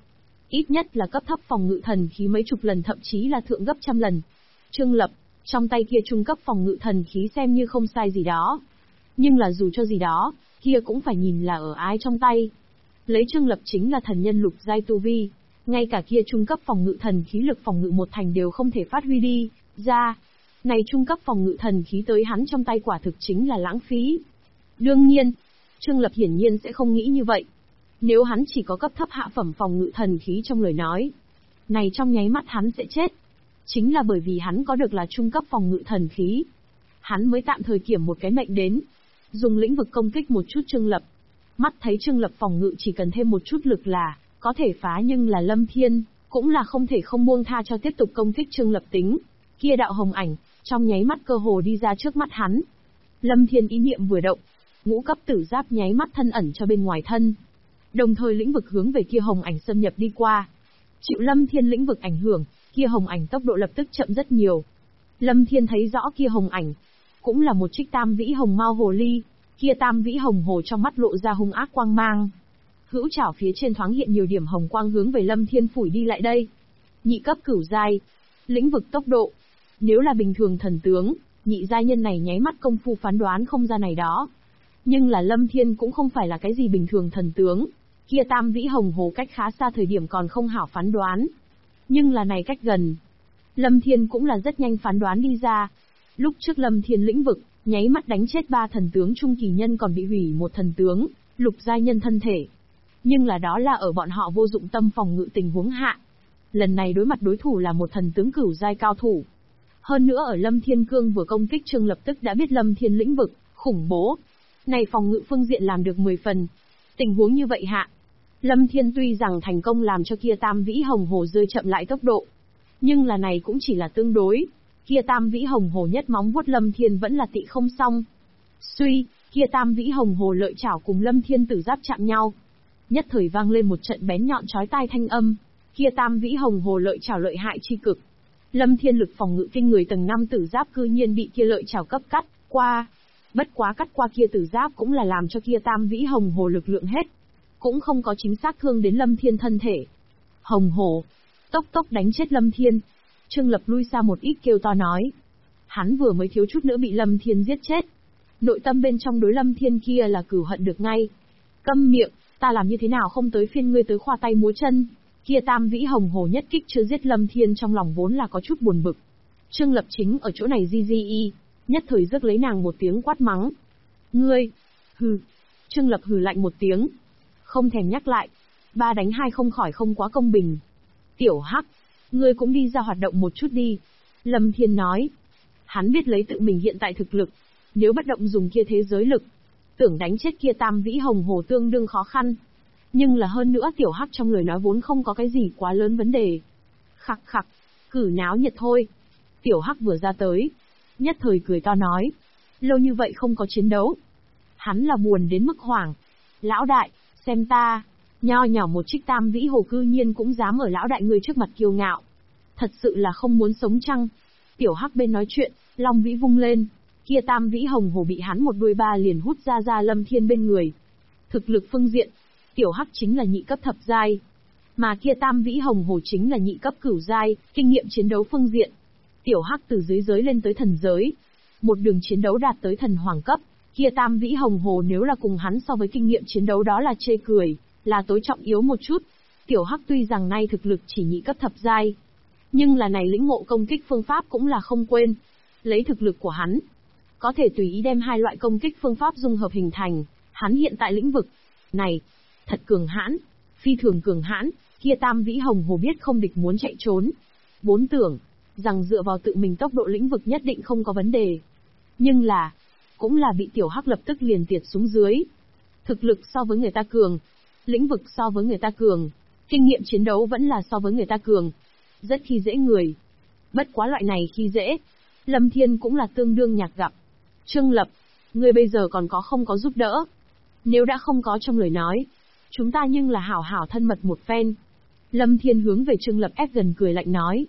Ít nhất là cấp thấp phòng ngự thần khí mấy chục lần, thậm chí là thượng gấp trăm lần. Trương Lập, trong tay kia trung cấp phòng ngự thần khí xem như không sai gì đó. Nhưng là dù cho gì đó, kia cũng phải nhìn là ở ai trong tay. Lấy Trương Lập chính là thần nhân lục giai tu vi, ngay cả kia trung cấp phòng ngự thần khí lực phòng ngự một thành đều không thể phát huy đi ra. Này trung cấp phòng ngự thần khí tới hắn trong tay quả thực chính là lãng phí. Đương nhiên, Trương Lập hiển nhiên sẽ không nghĩ như vậy. Nếu hắn chỉ có cấp thấp hạ phẩm phòng ngự thần khí trong lời nói, này trong nháy mắt hắn sẽ chết. Chính là bởi vì hắn có được là trung cấp phòng ngự thần khí, hắn mới tạm thời kiểm một cái mệnh đến, dùng lĩnh vực công kích một chút Trương Lập. Mắt thấy Trương Lập phòng ngự chỉ cần thêm một chút lực là có thể phá, nhưng là Lâm Thiên cũng là không thể không buông tha cho tiếp tục công kích Trương Lập tính. Kia đạo hồng ảnh trong nháy mắt cơ hồ đi ra trước mắt hắn. Lâm Thiên ý niệm vừa động, ngũ cấp tử giáp nháy mắt thân ẩn cho bên ngoài thân, đồng thời lĩnh vực hướng về kia hồng ảnh xâm nhập đi qua. Chịu Lâm Thiên lĩnh vực ảnh hưởng, kia hồng ảnh tốc độ lập tức chậm rất nhiều. Lâm Thiên thấy rõ kia hồng ảnh cũng là một trích tam vĩ hồng mao hồ ly, kia tam vĩ hồng hồ trong mắt lộ ra hung ác quang mang. Hữu chảo phía trên thoáng hiện nhiều điểm hồng quang hướng về Lâm Thiên phủi đi lại đây. Nhị cấp cửu giai, lĩnh vực tốc độ. Nếu là bình thường thần tướng, nhị giai nhân này nháy mắt công phu phán đoán không ra này đó. Nhưng là Lâm Thiên cũng không phải là cái gì bình thường thần tướng, kia tam vĩ hồng hồ cách khá xa thời điểm còn không hảo phán đoán. Nhưng là này cách gần, Lâm Thiên cũng là rất nhanh phán đoán đi ra. Lúc trước Lâm Thiên lĩnh vực, nháy mắt đánh chết 3 thần tướng trung kỳ nhân, còn bị hủy một thần tướng, lục giai nhân thân thể. Nhưng là đó là ở bọn họ vô dụng tâm phòng ngự tình huống hạ. Lần này đối mặt đối thủ là một thần tướng cửu giai cao thủ. Hơn nữa ở Lâm Thiên Cương vừa công kích Trương lập tức đã biết Lâm Thiên lĩnh vực, khủng bố. Này phòng ngự phương diện làm được 10 phần. Tình huống như vậy hạ, Lâm Thiên tuy rằng thành công làm cho kia tam vĩ hồng hồ rơi chậm lại tốc độ, nhưng là này cũng chỉ là tương đối. Kia tam vĩ hồng hồ nhất móng vuốt Lâm Thiên vẫn là tị không xong. Suy, kia tam vĩ hồng hồ lợi chảo cùng Lâm Thiên tử giáp chạm nhau. Nhất thời vang lên một trận bén nhọn chói tai thanh âm, kia tam vĩ hồng hồ lợi chảo lợi hại chi cực. Lâm Thiên lực phòng ngự kinh người tầng 5 tử giáp cư nhiên bị kia lợi chảo cấp cắt qua. Bất quá cắt qua kia tử giáp cũng là làm cho kia tam vĩ hồng hồ lực lượng hết, cũng không có chính xác thương đến Lâm Thiên thân thể. Hồng hồ, tốc tốc đánh chết Lâm Thiên. Trương Lập lui xa một ít kêu to nói. Hắn vừa mới thiếu chút nữa bị Lâm Thiên giết chết. Nội tâm bên trong đối Lâm Thiên kia là cửu hận được ngay. Câm miệng, ta làm như thế nào không tới phiên ngươi tới khoa tay múa chân. Kia tam vĩ hồng hồ nhất kích chưa giết Lâm Thiên, trong lòng vốn là có chút buồn bực. Trương Lập chính ở chỗ này di, nhất thời rước lấy nàng một tiếng quát mắng. Ngươi, hừ. Trương Lập hừ lạnh một tiếng, không thèm nhắc lại. 3 đánh 2 không khỏi không quá công bình. Tiểu Hắc, ngươi cũng đi ra hoạt động một chút đi. Lâm Thiên nói. Hắn biết lấy tự mình hiện tại thực lực, nếu bất động dùng kia thế giới lực, tưởng đánh chết kia tam vĩ hồng hồ tương đương khó khăn. Nhưng là hơn nữa Tiểu Hắc trong lời nói vốn không có cái gì quá lớn vấn đề. Khặc khặc, cử náo nhiệt thôi. Tiểu Hắc vừa ra tới, nhất thời cười to nói. Lâu như vậy không có chiến đấu. Hắn là buồn đến mức hoảng. Lão đại, xem ta, nho nhỏ một trích tam vĩ hồ cư nhiên cũng dám ở lão đại ngươi trước mặt kiêu ngạo. Thật sự là không muốn sống chăng? Tiểu Hắc bên nói chuyện, long vĩ vung lên, kia tam vĩ hồng hồ bị hắn một đuôi ba liền hút ra Lâm Thiên bên người. Thực lực phương diện, Tiểu Hắc chính là nhị cấp thập giai, mà kia tam vĩ hồng hồ chính là nhị cấp cửu giai. Kinh nghiệm chiến đấu phương diện, Tiểu Hắc từ dưới giới lên tới thần giới, một đường chiến đấu đạt tới thần hoàng cấp. Kia tam vĩ hồng hồ nếu là cùng hắn so với kinh nghiệm chiến đấu đó là chê cười, là tối trọng yếu một chút. Tiểu Hắc tuy rằng nay thực lực chỉ nhị cấp thập giai, nhưng là này lĩnh ngộ công kích phương pháp cũng là không quên. Lấy thực lực của hắn, có thể tùy ý đem 2 loại công kích phương pháp dung hợp hình thành. Hắn hiện tại lĩnh vực này thật cường hãn, phi thường cường hãn. Kia tam vĩ hồng hồ biết không địch muốn chạy trốn, vốn tưởng rằng dựa vào tự mình tốc độ lĩnh vực nhất định không có vấn đề, nhưng là cũng là bị Tiểu Hắc lập tức liền tiệt xuống dưới. Thực lực so với người ta cường, lĩnh vực so với người ta cường, kinh nghiệm chiến đấu vẫn là so với người ta cường, rất khi dễ người. Bất quá loại này khi dễ, Lâm Thiên cũng là tương đương nhạc gặp. Trương Lập, ngươi bây giờ còn có không có giúp đỡ? Nếu đã không có trong lời nói, chúng ta nhưng là hảo hảo thân mật một phen. Lâm Thiên hướng về Trương Lập ép gần cười lạnh nói.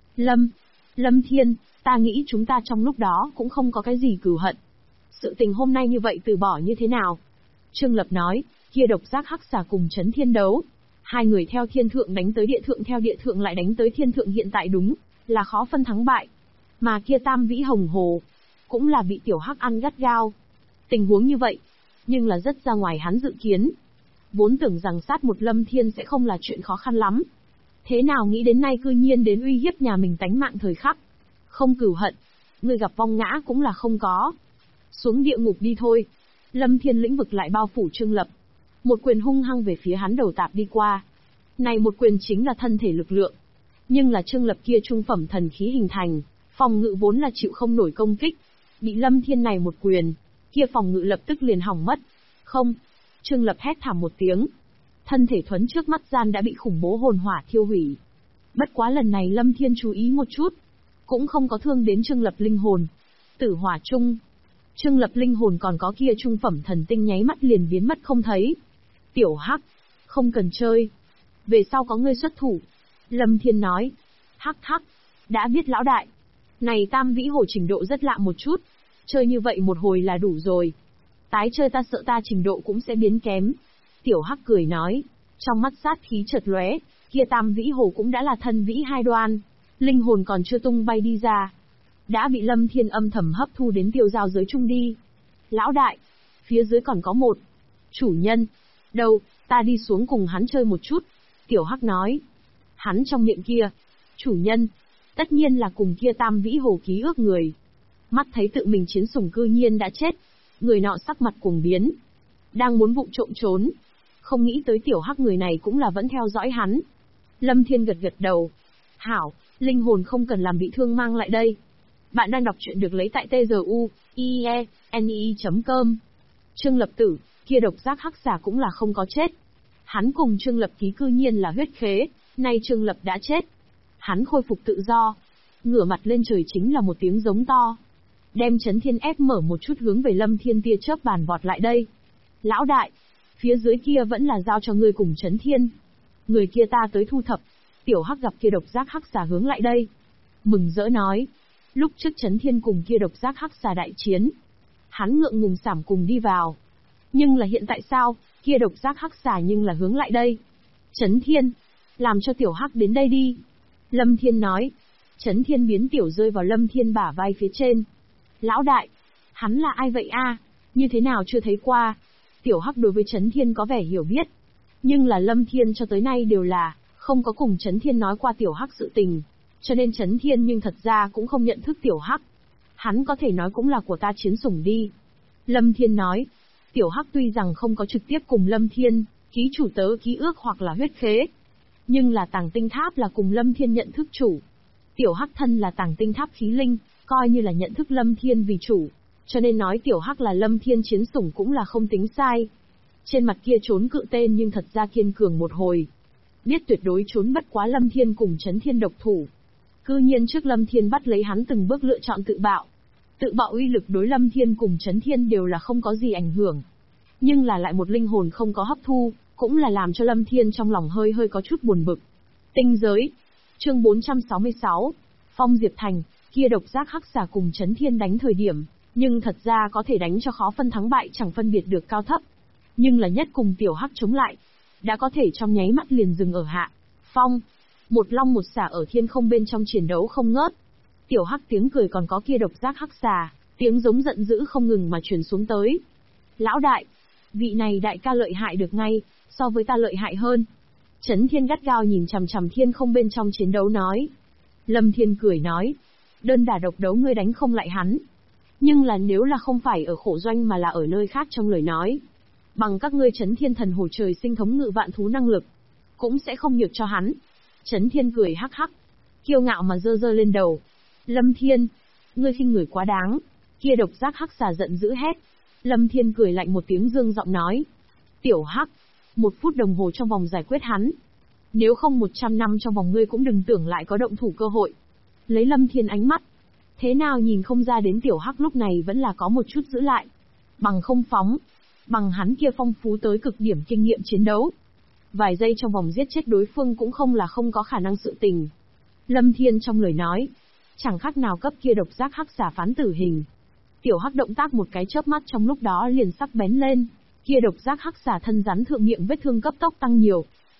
Lâm Thiên, ta nghĩ chúng ta trong lúc đó cũng không có cái gì cừu hận. Sự tình hôm nay như vậy từ bỏ như thế nào? Trương Lập nói, kia độc giác hắc xà cùng Chấn Thiên đấu, Hai người theo thiên thượng đánh tới địa thượng, theo địa thượng lại đánh tới thiên thượng, hiện tại đúng là khó phân thắng bại. Mà kia Tam Vĩ Hồng Hồ cũng là bị Tiểu Hắc ăn gắt gao. Tình huống như vậy, nhưng là rất ra ngoài hắn dự kiến. Vốn tưởng rằng sát một Lâm Thiên sẽ không là chuyện khó khăn lắm. Thế nào nghĩ đến nay cư nhiên đến uy hiếp nhà mình tánh mạng thời khắc. Không cửu hận, người gặp vong ngã cũng là không có. Xuống địa ngục đi thôi. Lâm Thiên lĩnh vực lại bao phủ Trương Lập. Một quyền hung hăng về phía hắn đầu tạp đi qua. Này một quyền chính là thân thể lực lượng. Nhưng là Trương Lập kia trung phẩm thần khí hình thành, phòng ngự vốn là chịu không nổi công kích. Bị Lâm Thiên này một quyền, kia phòng ngự lập tức liền hỏng mất. Không. Trương Lập hét thảm một tiếng. Thân thể thuấn trước mắt gian đã bị khủng bố hồn hỏa thiêu hủy. Bất quá lần này Lâm Thiên chú ý một chút, cũng không có thương đến Trương Lập linh hồn. Tử hỏa chung. Trương Lập linh hồn còn có kia trung phẩm thần tinh nháy mắt liền biến mất không thấy. Tiểu Hắc, không cần chơi. Về sau có ngươi xuất thủ. Lâm Thiên nói. Hắc hắc, đã biết lão đại. Này Tam Vĩ Hồ trình độ rất lạ một chút. Chơi như vậy một hồi là đủ rồi. Tái chơi ta sợ ta trình độ cũng sẽ biến kém. Tiểu Hắc cười nói. Trong mắt sát khí chợt lóe, kia Tam Vĩ Hồ cũng đã là thân vĩ hai đoan. Linh hồn còn chưa tung bay đi ra, đã bị Lâm Thiên âm thầm hấp thu đến tiêu giao giới chung đi. Lão đại, phía dưới còn có một chủ nhân. Đâu, ta đi xuống cùng hắn chơi một chút. Tiểu Hắc nói. Hắn trong miệng kia, chủ nhân, tất nhiên là cùng kia Tam Vĩ Hồ ký ước người. Mắt thấy tự mình chiến sủng cư nhiên đã chết, người nọ sắc mặt cuồng biến. Đang muốn vụng trộm trốn. Không nghĩ tới Tiểu Hắc người này cũng là vẫn theo dõi hắn. Lâm Thiên gật gật đầu. Hảo, linh hồn không cần làm bị thương mang lại đây. Bạn đang đọc truyện được lấy tại tzu.ieni.com. Trương Lập tử, kia độc giác hắc xà cũng là không có chết. Hắn cùng Trương Lập ký cư nhiên là huyết khế, nay Trương Lập đã chết. Hắn khôi phục tự do, ngửa mặt lên trời chính là một tiếng giống to. Đem Chấn Thiên ép mở một chút hướng về Lâm Thiên tia chớp bàn vọt lại đây. Lão đại, phía dưới kia vẫn là giao cho ngươi cùng Chấn Thiên. Người kia ta tới thu thập. Tiểu Hắc gặp kia độc giác hắc xà hướng lại đây, mừng rỡ nói. Lúc trước Chấn Thiên cùng kia độc giác hắc xà đại chiến, hắn ngượng ngùng sảm cùng đi vào. Nhưng là hiện tại sao, kia độc giác hắc xà nhưng là hướng lại đây. Chấn Thiên, làm cho Tiểu Hắc đến đây đi. Lâm Thiên nói. Chấn Thiên biến tiểu rơi vào Lâm Thiên bả vai phía trên. Lão đại, hắn là ai vậy a? Như thế nào chưa thấy qua? Tiểu Hắc đối với Chấn Thiên có vẻ hiểu biết. Nhưng là Lâm Thiên cho tới nay đều là không có cùng Chấn Thiên nói qua Tiểu Hắc sự tình. Cho nên Chấn Thiên nhưng thật ra cũng không nhận thức Tiểu Hắc. Hắn có thể nói cũng là của ta chiến sủng đi. Lâm Thiên nói. Tiểu Hắc tuy rằng không có trực tiếp cùng Lâm Thiên ký chủ tớ ký ước hoặc là huyết khế, nhưng là Tàng Tinh Tháp là cùng Lâm Thiên nhận thức chủ. Tiểu Hắc thân là Tàng Tinh Tháp khí linh, coi như là nhận thức Lâm Thiên vì chủ, cho nên nói Tiểu Hắc là Lâm Thiên chiến sủng cũng là không tính sai. Trên mặt kia trốn cự tên nhưng thật ra kiên cường một hồi. Biết tuyệt đối trốn bất quá Lâm Thiên cùng Chấn Thiên độc thủ. Cư nhiên trước Lâm Thiên bắt lấy hắn từng bước lựa chọn tự bạo. Tự bạo uy lực đối Lâm Thiên cùng Chấn Thiên đều là không có gì ảnh hưởng. Nhưng là lại một linh hồn không có hấp thu, cũng là làm cho Lâm Thiên trong lòng hơi có chút buồn bực. Tinh giới. Chương 466. Phong Diệp Thành, kia độc giác hắc xà cùng Chấn Thiên đánh thời điểm, nhưng thật ra có thể đánh cho khó phân thắng bại chẳng phân biệt được cao thấp. Nhưng là nhất cùng Tiểu Hắc chống lại, đã có thể trong nháy mắt liền dừng ở hạ phong. Một long một xà ở thiên không bên trong chiến đấu không ngớt. Tiểu Hắc tiếng cười còn có kia độc giác hắc xà, tiếng giống giận dữ không ngừng mà truyền xuống tới. Lão đại, vị này đại ca lợi hại được ngay, so với ta lợi hại hơn. Chấn Thiên gắt gao nhìn chằm chằm thiên không bên trong chiến đấu nói. Lâm Thiên cười nói. Đơn đả độc đấu ngươi đánh không lại hắn. Nhưng là nếu là không phải ở khổ doanh mà là ở nơi khác trong lời nói, bằng các ngươi Chấn Thiên thần hồ trời sinh thống ngự vạn thú năng lực, cũng sẽ không nhược cho hắn. Chấn Thiên cười hắc hắc, kiêu ngạo mà giơ lên đầu. Lâm Thiên, ngươi khinh người quá đáng. Kia độc giác hắc xà giận dữ hét. Lâm Thiên cười lạnh một tiếng dương giọng nói. Tiểu Hắc, 1 phút đồng hồ trong vòng giải quyết hắn. Nếu không 100 năm trong vòng ngươi cũng đừng tưởng lại có động thủ cơ hội. Lấy Lâm Thiên ánh mắt, thế nào nhìn không ra đến Tiểu Hắc lúc này vẫn là có một chút giữ lại. Bằng không phóng, bằng hắn kia phong phú tới cực điểm kinh nghiệm chiến đấu, vài giây trong vòng giết chết đối phương cũng không là không có khả năng sự tình. Lâm Thiên trong lời nói, chẳng khác nào cấp kia độc giác hắc xà phán tử hình. Tiểu Hắc động tác một cái chớp mắt trong lúc đó liền sắc bén lên, kia độc giác hắc xà thân rắn thượng miệng vết thương cấp tốc tăng nhiều.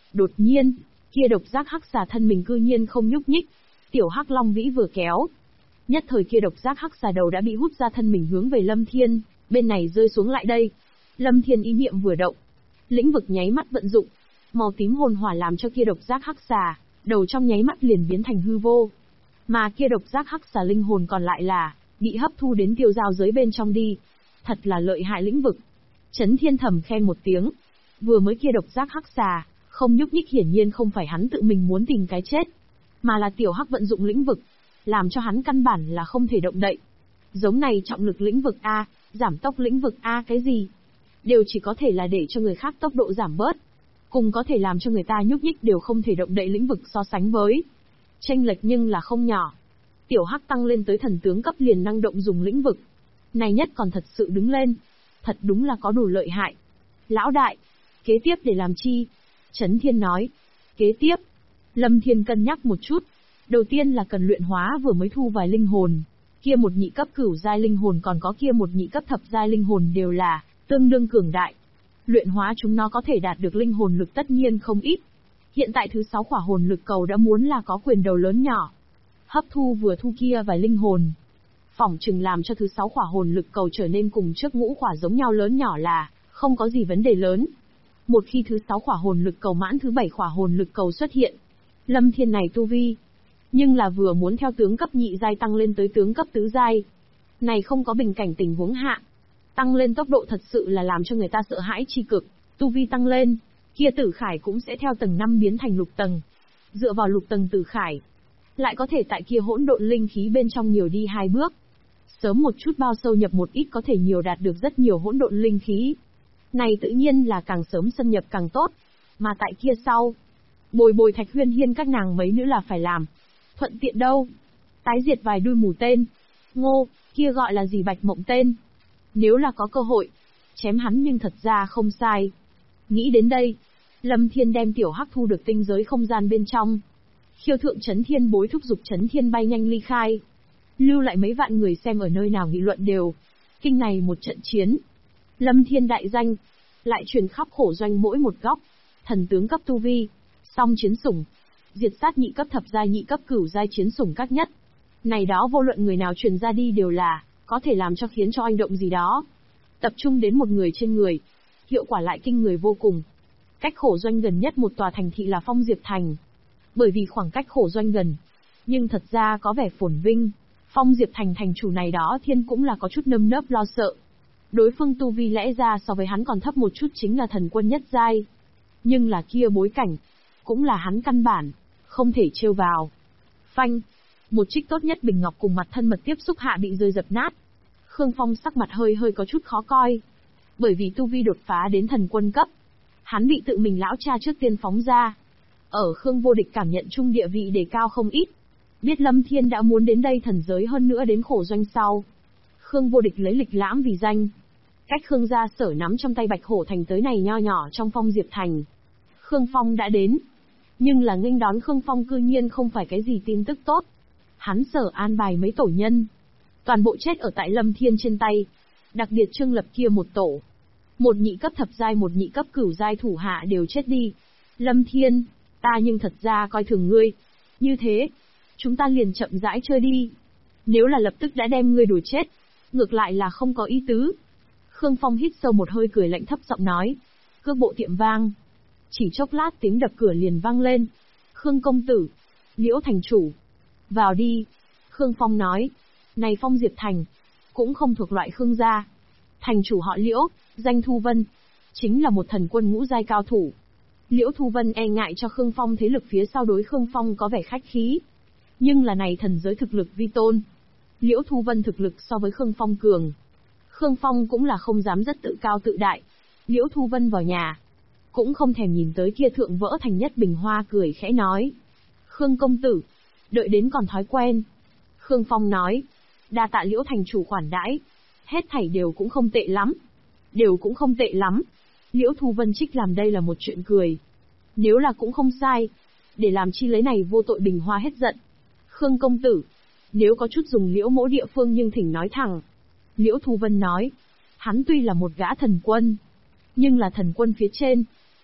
Đột nhiên, kia độc giác hắc xà thân mình cư nhiên không nhúc nhích. Tiểu Hắc Long vĩ vừa kéo, nhất thời kia độc giác hắc xà đầu đã bị hút ra thân mình hướng về Lâm Thiên, bên này rơi xuống lại đây. Lâm Thiên ý niệm vừa động, lĩnh vực nháy mắt vận dụng, màu tím hồn hỏa làm cho kia độc giác hắc xà, đầu trong nháy mắt liền biến thành hư vô. Mà kia độc giác hắc xà linh hồn còn lại là bị hấp thu đến tiêu giao giới bên trong đi. Thật là lợi hại lĩnh vực. Chấn Thiên thầm khen một tiếng. Vừa mới kia độc giác hắc xà, không nhúc nhích hiển nhiên không phải hắn tự mình muốn tìm cái chết, mà là Tiểu Hắc vận dụng lĩnh vực, làm cho hắn căn bản là không thể động đậy. Giống này trọng lực lĩnh vực A, giảm tốc lĩnh vực A cái gì, đều chỉ có thể là để cho người khác tốc độ giảm bớt, cùng có thể làm cho người ta nhúc nhích đều không thể động đậy lĩnh vực so sánh với. Chênh lệch nhưng là không nhỏ. Tiểu Hắc tăng lên tới thần tướng cấp liền năng động dùng lĩnh vực. Này nhất còn thật sự đứng lên. Thật đúng là có đủ lợi hại. Lão đại, kế tiếp để làm chi? Chấn Thiên nói. Kế tiếp, Lâm Thiên cân nhắc một chút. Đầu tiên là cần luyện hóa vừa mới thu vài linh hồn. Kia một nhị cấp cửu giai linh hồn còn có kia một nhị cấp thập giai linh hồn đều là tương đương cường đại. Luyện hóa chúng nó có thể đạt được linh hồn lực tất nhiên không ít. Hiện tại thứ 6 khỏa hồn lực cầu đã muốn là có quyền đầu lớn nhỏ. Hấp thu vừa thu kia vài linh hồn, phỏng chừng làm cho thứ 6 khỏa hồn lực cầu trở nên cùng trước ngũ khỏa giống nhau lớn nhỏ là không có gì vấn đề lớn. Một khi thứ 6 khỏa hồn lực cầu mãn, thứ 7 khỏa hồn lực cầu xuất hiện. Lâm Thiên này tu vi, nhưng là vừa muốn theo tướng cấp nhị giai tăng lên tới tướng cấp tứ giai. Này không có bình cảnh tình huống hạ, tăng lên tốc độ thật sự là làm cho người ta sợ hãi chi cực. Tu vi tăng lên, kia tử khải cũng sẽ theo tầng 5 biến thành lục tầng. Dựa vào lục tầng tử khải, lại có thể tại kia hỗn độn linh khí bên trong nhiều đi 2 bước. Sớm một chút bao sâu nhập một ít có thể nhiều đạt được rất nhiều hỗn độn linh khí. Này tự nhiên là càng sớm xâm nhập càng tốt. Mà tại kia sau, bồi Thạch Huyên Hiên các nàng mấy nữ là phải làm. Thuận tiện đâu? Tái diệt vài đuôi mù tên. Ngô, kia gọi là gì Bạch Mộng tên. Nếu là có cơ hội, chém hắn nhưng thật ra không sai. Nghĩ đến đây, Lâm Thiên đem Tiểu Hắc thu được tinh giới không gian bên trong. Khiêu thượng Chấn Thiên bối thúc giục Chấn Thiên bay nhanh ly khai. Lưu lại mấy vạn người xem ở nơi nào nghị luận đều. Kinh này một trận chiến. Lâm Thiên đại danh, lại truyền khắp khổ doanh mỗi một góc. Thần tướng cấp tu vi, song chiến sủng, diệt sát nhị cấp thập giai nhị cấp cửu giai chiến sủng các nhất. Này đó vô luận người nào truyền ra đi đều là có thể làm cho khiến cho oanh động gì đó. Tập trung đến một người trên người, hiệu quả lại kinh người vô cùng. Cách khổ doanh gần nhất một tòa thành thị là Phong Diệp Thành. Bởi vì khoảng cách khổ doanh gần, nhưng thật ra có vẻ phồn vinh. Phong Diệp Thành thành chủ này đó thiên cũng là có chút nơm nớp lo sợ. Đối phương tu vi lẽ ra so với hắn còn thấp một chút chính là thần quân nhất giai. Nhưng là kia bối cảnh, cũng là hắn căn bản, không thể trêu vào. Phanh, một trích tốt nhất bình ngọc cùng mặt thân mật tiếp xúc hạ bị rơi dập nát. Khương Phong sắc mặt hơi có chút khó coi. Bởi vì tu vi đột phá đến thần quân cấp, hắn bị tự mình lão cha trước tiên phóng ra. Ở Khương Vô Địch cảm nhận chung địa vị đề cao không ít. Biết Lâm Thiên đã muốn đến đây thần giới hơn nữa đến khổ doanh sau. Khương Vô Địch lấy lịch lãm vì danh. Cách Khương gia sở nắm trong tay Bạch Hổ Thành tới này nho nhỏ trong Phong Diệp Thành. Khương Phong đã đến. Nhưng là nghênh đón Khương Phong cư nhiên không phải cái gì tin tức tốt. Hắn sở an bài mấy tổ nhân, toàn bộ chết ở tại Lâm Thiên trên tay. Đặc biệt Trương Lập kia một tổ. Một nhị cấp thập giai một nhị cấp cửu giai thủ hạ đều chết đi. Lâm Thiên, ta nhưng thật ra coi thường ngươi. Như thế, chúng ta liền chậm rãi chơi đi. Nếu là lập tức đã đem ngươi đuổi chết, ngược lại là không có ý tứ. Khương Phong hít sâu một hơi cười lạnh thấp giọng nói. Cước bộ tiệm vang. Chỉ chốc lát tiếng đập cửa liền vang lên. Khương công tử, Liễu thành chủ, vào đi. Khương Phong nói. Này Phong Diệp Thành, cũng không thuộc loại Khương gia. Thành chủ họ Liễu, danh Thu Vân, chính là một thần quân ngũ giai cao thủ. Liễu Thu Vân e ngại cho Khương Phong thế lực phía sau đối Khương Phong có vẻ khách khí. Nhưng là này thần giới thực lực vi tôn. Liễu Thu Vân thực lực so với Khương Phong cường. Khương Phong cũng là không dám rất tự cao tự đại. Liễu Thu Vân vào nhà, cũng không thèm nhìn tới kia thượng vỡ thành nhất bình hoa cười khẽ nói. Khương công tử, đợi đến còn thói quen. Khương Phong nói. Đa tạ Liễu thành chủ khoản đãi. Hết thảy đều cũng không tệ lắm. Đều cũng không tệ lắm. Liễu Thu Vân trích làm đây là một chuyện cười. Nếu là cũng không sai, để làm chi lấy này vô tội bình hoa hết giận. Khương công tử, nếu có chút dùng Liễu mỗ địa phương nhưng thỉnh nói thẳng. Liễu Thu Vân nói. Hắn tuy là một gã thần quân, nhưng là thần quân phía trên.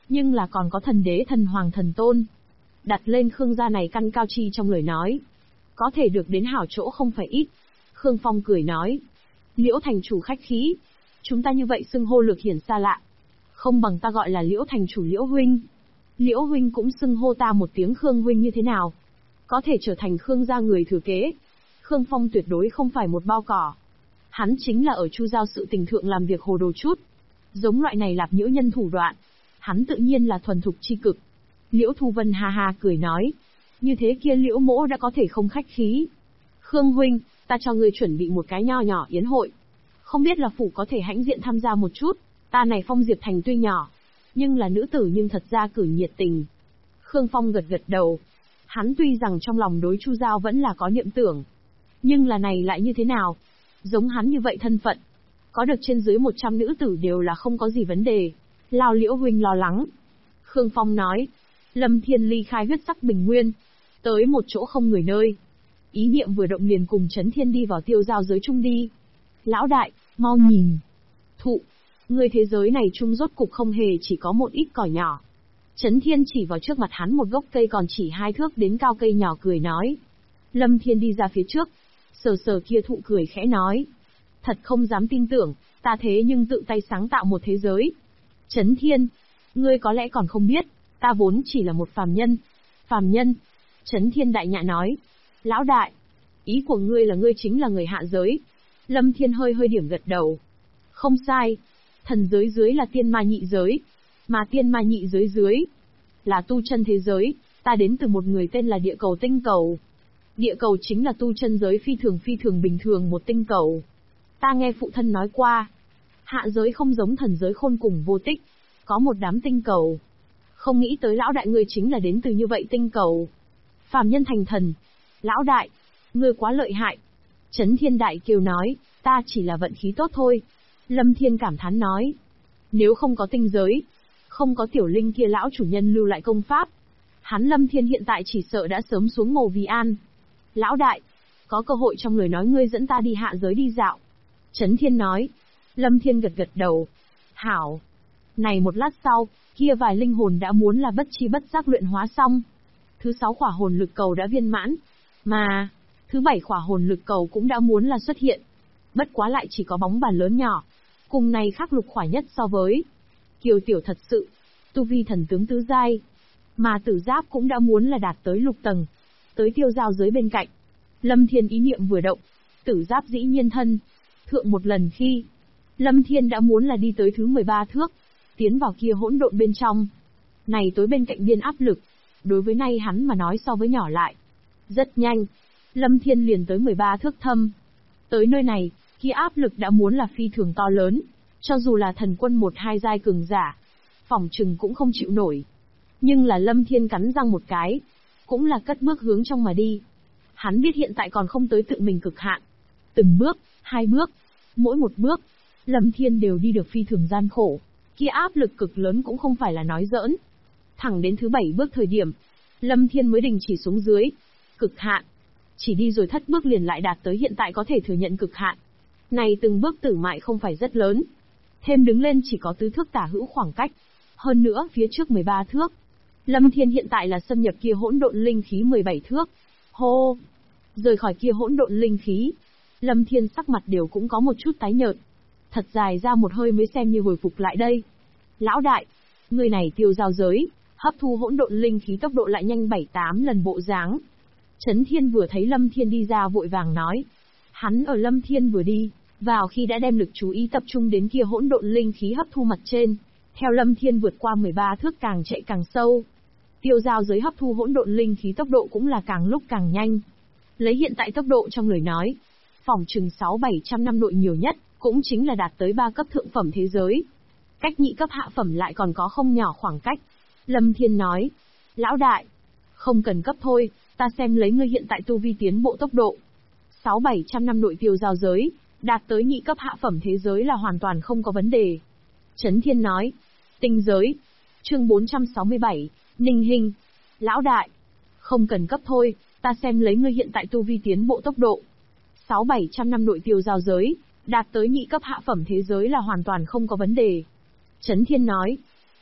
nhưng là còn có thần đế thần hoàng thần tôn. Đặt lên Khương gia này căn cao chi trong lời nói. Có thể được đến hảo chỗ không phải ít. Khương Phong cười nói. Liễu thành chủ khách khí. Chúng ta như vậy xưng hô lược hiển xa lạ. Không bằng ta gọi là Liễu thành chủ Liễu huynh. Liễu huynh cũng xưng hô ta một tiếng Khương huynh như thế nào? Có thể trở thành Khương gia người thừa kế. Khương Phong tuyệt đối không phải một bao cỏ. Hắn chính là ở Chu Giao sự tình thượng làm việc hồ đồ chút. Giống loại này lạp nhiễu nhân thủ đoạn. Hắn tự nhiên là thuần thục chi cực. Liễu Thu Vân ha ha cười nói. Như thế kia Liễu mỗ đã có thể không khách khí. Khương huynh, ta cho ngươi chuẩn bị một cái nho nhỏ yến hội. Không biết là phủ có thể hãnh diện tham gia một chút. Ta này Phong Diệp Thành tuy nhỏ, nhưng là nữ tử nhưng thật ra cử nhiệt tình. Khương Phong gật gật đầu. Hắn tuy rằng trong lòng đối Chu Giao vẫn là có niệm tưởng. Nhưng là này lại như thế nào? Giống hắn như vậy thân phận. Có được trên dưới 100 nữ tử đều là không có gì vấn đề. Lao Liễu huynh lo lắng. Khương Phong nói. Lâm Thiên ly khai huyết sắc bình nguyên. Tới một chỗ không người nơi. Ý niệm vừa động liền cùng Chấn Thiên đi vào tiêu giao giới chung đi. Lão đại, mau nhìn. Thụ. Người thế giới này chung rốt cục không hề chỉ có một ít cỏ nhỏ. Chấn Thiên chỉ vào trước mặt hắn một gốc cây còn chỉ 2 thước đến cao cây nhỏ cười nói. Lâm Thiên đi ra phía trước. Sờ sờ kia thụ cười khẽ nói. Thật không dám tin tưởng, ta thế nhưng tự tay sáng tạo một thế giới. Chấn Thiên, ngươi có lẽ còn không biết, ta vốn chỉ là một phàm nhân. Phàm nhân? Chấn Thiên đại nhạ nói. Lão đại, ý của ngươi là ngươi chính là người hạ giới. Lâm Thiên hơi hơi điểm gật đầu. Không sai, thần giới dưới là tiên ma nhị giới, mà tiên ma nhị giới dưới là tu chân thế giới, ta đến từ một người tên là địa cầu tinh cầu. Địa cầu chính là tu chân giới phi thường bình thường một tinh cầu. Ta nghe phụ thân nói qua, hạ giới không giống thần giới khôn cùng vô tích, có một đám tinh cầu. Không nghĩ tới lão đại ngươi chính là đến từ như vậy tinh cầu. Phàm nhân thành thần. Lão đại, ngươi quá lợi hại. Chấn Thiên đại kiều nói, ta chỉ là vận khí tốt thôi. Lâm Thiên cảm thán nói, nếu không có tinh giới, không có tiểu linh kia lão chủ nhân lưu lại công pháp, hắn Lâm Thiên hiện tại chỉ sợ đã sớm xuống mồ vì an. Lão đại, có cơ hội trong lời nói ngươi dẫn ta đi hạ giới đi dạo. Chấn Thiên nói. Lâm Thiên gật gật đầu. Hảo. Này một lát sau, kia vài linh hồn đã muốn là bất chi bất giác luyện hóa xong. Thứ 6 khỏa hồn lực cầu đã viên mãn. Mà, thứ 7 khỏa hồn lực cầu cũng đã muốn là xuất hiện. Bất quá lại chỉ có bóng bàn lớn nhỏ. Cùng này khác lục khỏa nhất so với. Kiều tiểu thật sự. Tu vi thần tướng tứ giai. Mà tử giáp cũng đã muốn là đạt tới lục tầng. Tới tiêu giao giới bên cạnh. Lâm Thiên ý niệm vừa động. Tử giáp dĩ nhiên thân. Thượng một lần khi. Lâm Thiên đã muốn là đi tới thứ 13 thước. Tiến vào kia hỗn độn bên trong. Này tối bên cạnh biên áp lực. Đối với nay hắn mà nói so với nhỏ lại. Rất nhanh. Lâm Thiên liền tới 13 thước thâm. Tới nơi này, kia áp lực đã muốn là phi thường to lớn. Cho dù là thần quân 1-2 giai cường giả. Phỏng chừng cũng không chịu nổi. Nhưng là Lâm Thiên cắn răng một cái. Cũng là cất bước hướng trong mà đi. Hắn biết hiện tại còn không tới tự mình cực hạn. Từng bước, 2 bước, mỗi một bước, Lâm Thiên đều đi được phi thường gian khổ. Kia áp lực cực lớn cũng không phải là nói giỡn. Thẳng đến thứ 7 bước thời điểm, Lâm Thiên mới đình chỉ xuống dưới. Cực hạn. Chỉ đi rồi thất bước liền lại đạt tới hiện tại có thể thừa nhận cực hạn. Này từng bước tử mại không phải rất lớn. Thêm đứng lên chỉ có 4 thước tả hữu khoảng cách. Hơn nữa phía trước 13 thước. Lâm Thiên hiện tại là xâm nhập kia hỗn độn linh khí 17 thước. Hô! Rời khỏi kia hỗn độn linh khí. Lâm Thiên sắc mặt đều cũng có một chút tái nhợt. Thật dài ra một hơi mới xem như hồi phục lại đây. Lão đại! Người này tiêu giao giới, hấp thu hỗn độn linh khí tốc độ lại nhanh 7-8 lần bộ dáng. Chấn Thiên vừa thấy Lâm Thiên đi ra vội vàng nói. Hắn ở Lâm Thiên vừa đi, vào khi đã đem lực chú ý tập trung đến kia hỗn độn linh khí hấp thu mặt trên. Theo Lâm Thiên vượt qua 13 thước càng chạy càng sâu. Tiêu giao giới hấp thu hỗn độn linh khí tốc độ cũng là càng lúc càng nhanh. Lấy hiện tại tốc độ trong lời nói, phỏng chừng 600-700 năm nội nhiều nhất, cũng chính là đạt tới 3 cấp thượng phẩm thế giới. Cách nhị cấp hạ phẩm lại còn có không nhỏ khoảng cách. Lâm Thiên nói, lão đại, không cần cấp thôi, ta xem lấy ngươi hiện tại tu vi tiến bộ tốc độ. 600-700 năm nội tiêu giao giới, đạt tới nhị cấp hạ phẩm thế giới là hoàn toàn không có vấn đề. Chấn Thiên nói, tinh giới, chương 467, Ninh Hinh, lão đại, không cần cấp thôi, ta xem lấy ngươi hiện tại tu vi tiến bộ tốc độ. 600-700 năm nội tiêu giao giới, đạt tới nhị cấp hạ phẩm thế giới là hoàn toàn không có vấn đề. Chấn Thiên nói,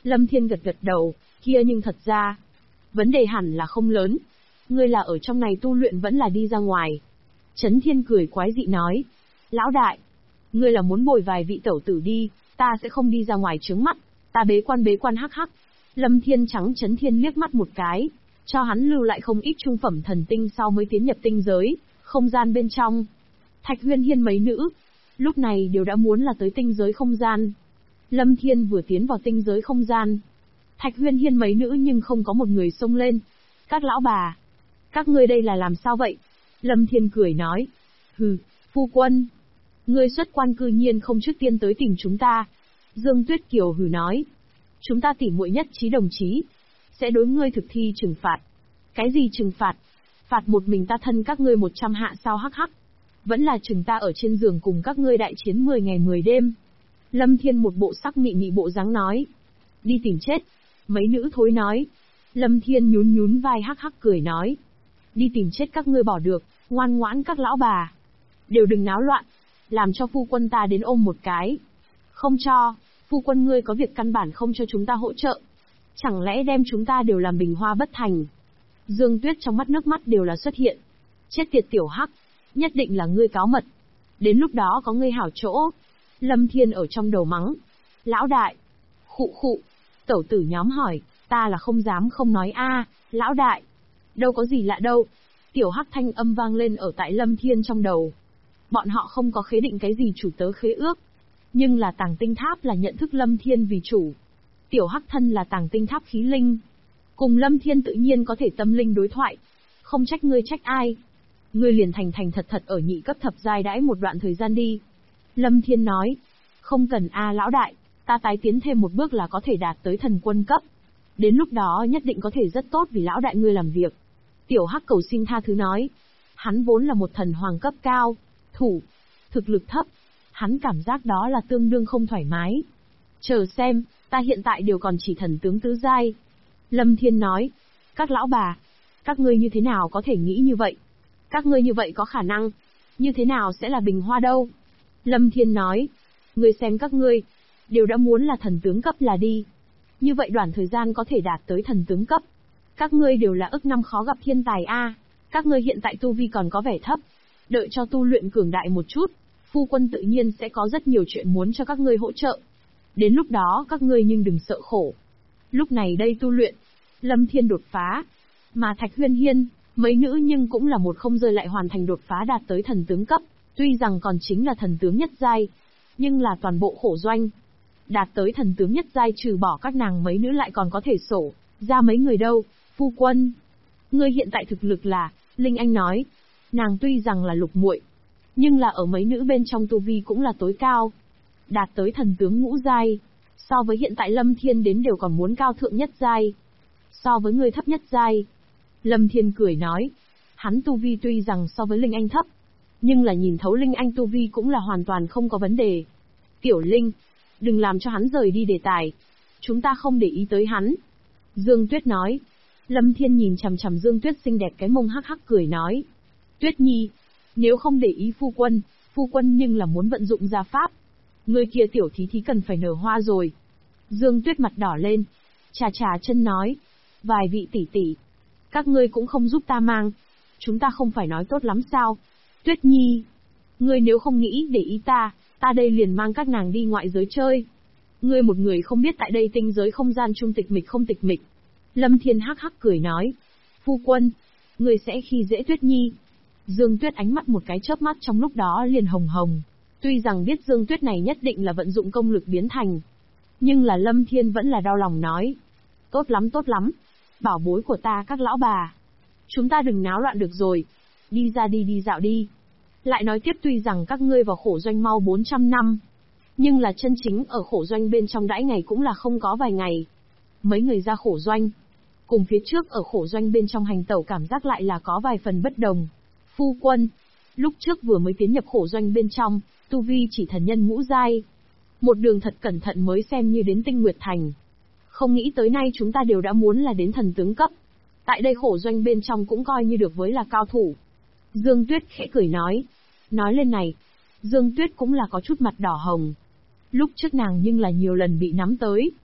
Lâm Thiên gật gật đầu, kia nhưng thật ra, vấn đề hẳn là không lớn. Ngươi là ở trong này tu luyện vẫn là đi ra ngoài? Chấn Thiên cười quái dị nói. Lão đại, ngươi là muốn bồi vài vị tẩu tử đi, ta sẽ không đi ra ngoài chướng mắt, ta bế quan hắc hắc. Lâm Thiên trắng Chấn Thiên liếc mắt một cái, cho hắn lưu lại không ít trung phẩm thần tinh sau mới tiến nhập tinh giới, không gian bên trong. Thạch Huyên Hiên mấy nữ, lúc này đều đã muốn là tới tinh giới không gian. Lâm Thiên vừa tiến vào tinh giới không gian, Thạch Huyên Hiên mấy nữ nhưng không có một người xông lên. Các lão bà, các ngươi đây là làm sao vậy? Lâm Thiên cười nói. Hừ, phu quân, ngươi xuất quan cư nhiên không trước tiên tới tìm chúng ta. Dương Tuyết Kiều hừ nói. Chúng ta tỉ muội nhất trí đồng chí, sẽ đối ngươi thực thi trừng phạt. Cái gì trừng phạt? Phạt một mình ta thân các ngươi 100 hạ sao hắc hắc. Vẫn là chừng ta ở trên giường cùng các ngươi đại chiến 10 ngày 10 đêm. Lâm Thiên một bộ sắc mị mị bộ dáng nói. Đi tìm chết. Mấy nữ thối nói. Lâm Thiên nhún nhún vai hắc hắc cười nói. Đi tìm chết các ngươi bỏ được, ngoan ngoãn các lão bà. Đều đừng náo loạn, làm cho phu quân ta đến ôm một cái. Không cho, phu quân ngươi có việc căn bản không cho chúng ta hỗ trợ. Chẳng lẽ đem chúng ta đều làm bình hoa bất thành? Dương Tuyết trong mắt nước mắt đều là xuất hiện. Chết tiệt tiểu hắc, nhất định là ngươi cáo mật. Đến lúc đó có ngươi hảo chỗ. Lâm Thiên ở trong đầu mắng. Lão đại. Khụ khụ. Tẩu tử nhóm hỏi, ta là không dám không nói a, lão đại. Đâu có gì lạ đâu. Tiểu hắc thanh âm vang lên ở tại Lâm Thiên trong đầu. Bọn họ không có khế định cái gì chủ tớ khế ước. Nhưng là Tàng Tinh Tháp là nhận thức Lâm Thiên vì chủ. Tiểu hắc thân là Tàng Tinh Tháp khí linh. Cùng Lâm Thiên tự nhiên có thể tâm linh đối thoại. Không trách ngươi trách ai. Ngươi liền thành thành thật thật ở nhị cấp thập giai đãi một đoạn thời gian đi. Lâm Thiên nói. Không cần a lão đại, ta tái tiến thêm một bước là có thể đạt tới thần quân cấp. Đến lúc đó nhất định có thể rất tốt vì lão đại ngươi làm việc. Tiểu hắc cầu xin tha thứ nói. Hắn vốn là một thần hoàng cấp cao, thủ, thực lực thấp. Hắn cảm giác đó là tương đương không thoải mái. Chờ xem, ta hiện tại đều còn chỉ thần tướng tứ giai. Lâm Thiên nói. Các lão bà, các ngươi như thế nào có thể nghĩ như vậy? Các ngươi như vậy có khả năng, như thế nào sẽ là bình hoa đâu? Lâm Thiên nói. Ngươi xem các ngươi, đều đã muốn là thần tướng cấp là đi. Như vậy đoạn thời gian có thể đạt tới thần tướng cấp. Các ngươi đều là ức năm khó gặp thiên tài a. Các ngươi hiện tại tu vi còn có vẻ thấp. Đợi cho tu luyện cường đại một chút, phu quân tự nhiên sẽ có rất nhiều chuyện muốn cho các ngươi hỗ trợ. Đến lúc đó các ngươi nhưng đừng sợ khổ. Lúc này đây tu luyện, Lâm Thiên đột phá. Mà Thạch Huyên Hiên, mấy nữ nhưng cũng là một không rơi lại hoàn thành đột phá đạt tới thần tướng cấp. Tuy rằng còn chính là thần tướng nhất giai, nhưng là toàn bộ khổ doanh. Đạt tới thần tướng nhất giai trừ bỏ các nàng mấy nữ lại còn có thể sổ ra mấy người đâu. Phu quân, ngươi hiện tại thực lực là, Linh Anh nói. Nàng tuy rằng là lục muội, nhưng là ở mấy nữ bên trong tu vi cũng là tối cao. Đạt tới thần tướng ngũ giai. So với hiện tại Lâm Thiên đến đều còn muốn cao thượng nhất giai. So với người thấp nhất giai. Lâm Thiên cười nói. Hắn tu vi tuy rằng so với Linh Anh thấp, nhưng là nhìn thấu Linh Anh tu vi cũng là hoàn toàn không có vấn đề. Tiểu Linh, đừng làm cho hắn rời đi đề tài. Chúng ta không để ý tới hắn. Dương Tuyết nói. Lâm Thiên nhìn chằm chằm Dương Tuyết xinh đẹp cái mông hắc hắc cười nói. Tuyết Nhi, nếu không để ý phu quân nhưng là muốn vận dụng gia pháp. Người kia tiểu thí thí cần phải nở hoa rồi. Dương Tuyết mặt đỏ lên. Trà trà chân nói. Vài vị tỷ tỷ, các ngươi cũng không giúp ta mang. Chúng ta không phải nói tốt lắm sao? Tuyết Nhi, ngươi nếu không nghĩ để ý ta đây liền mang các nàng đi ngoại giới chơi. Ngươi một người không biết tại đây tinh giới không gian trung tịch mịch không tịch mịch. Lâm Thiên hắc hắc cười nói. Phu quân, ngươi sẽ khi dễ Tuyết Nhi. Dương Tuyết ánh mắt một cái chớp mắt trong lúc đó liền hồng hồng. Tuy rằng biết Dương Tuyết này nhất định là vận dụng công lực biến thành, nhưng là Lâm Thiên vẫn là đau lòng nói. Tốt lắm, bảo bối của ta các lão bà. Chúng ta đừng náo loạn được rồi. Đi ra đi dạo đi. Lại nói tiếp tuy rằng các ngươi vào khổ doanh mau 400 năm, nhưng là chân chính ở khổ doanh bên trong đãi ngày cũng là không có vài ngày. Mấy người ra khổ doanh, cùng phía trước ở khổ doanh bên trong hành tẩu cảm giác lại là có vài phần bất đồng. Phu quân, lúc trước vừa mới tiến nhập khổ doanh bên trong, tu vi chỉ thần nhân ngũ giai. Một đường thật cẩn thận mới xem như đến Tinh Nguyệt Thành. Không nghĩ tới nay chúng ta đều đã muốn là đến thần tướng cấp. Tại đây khổ doanh bên trong cũng coi như được với là cao thủ. Dương Tuyết khẽ cười nói. Nói lên này, Dương Tuyết cũng là có chút mặt đỏ hồng. Lúc trước nàng nhưng là nhiều lần bị nắm tới.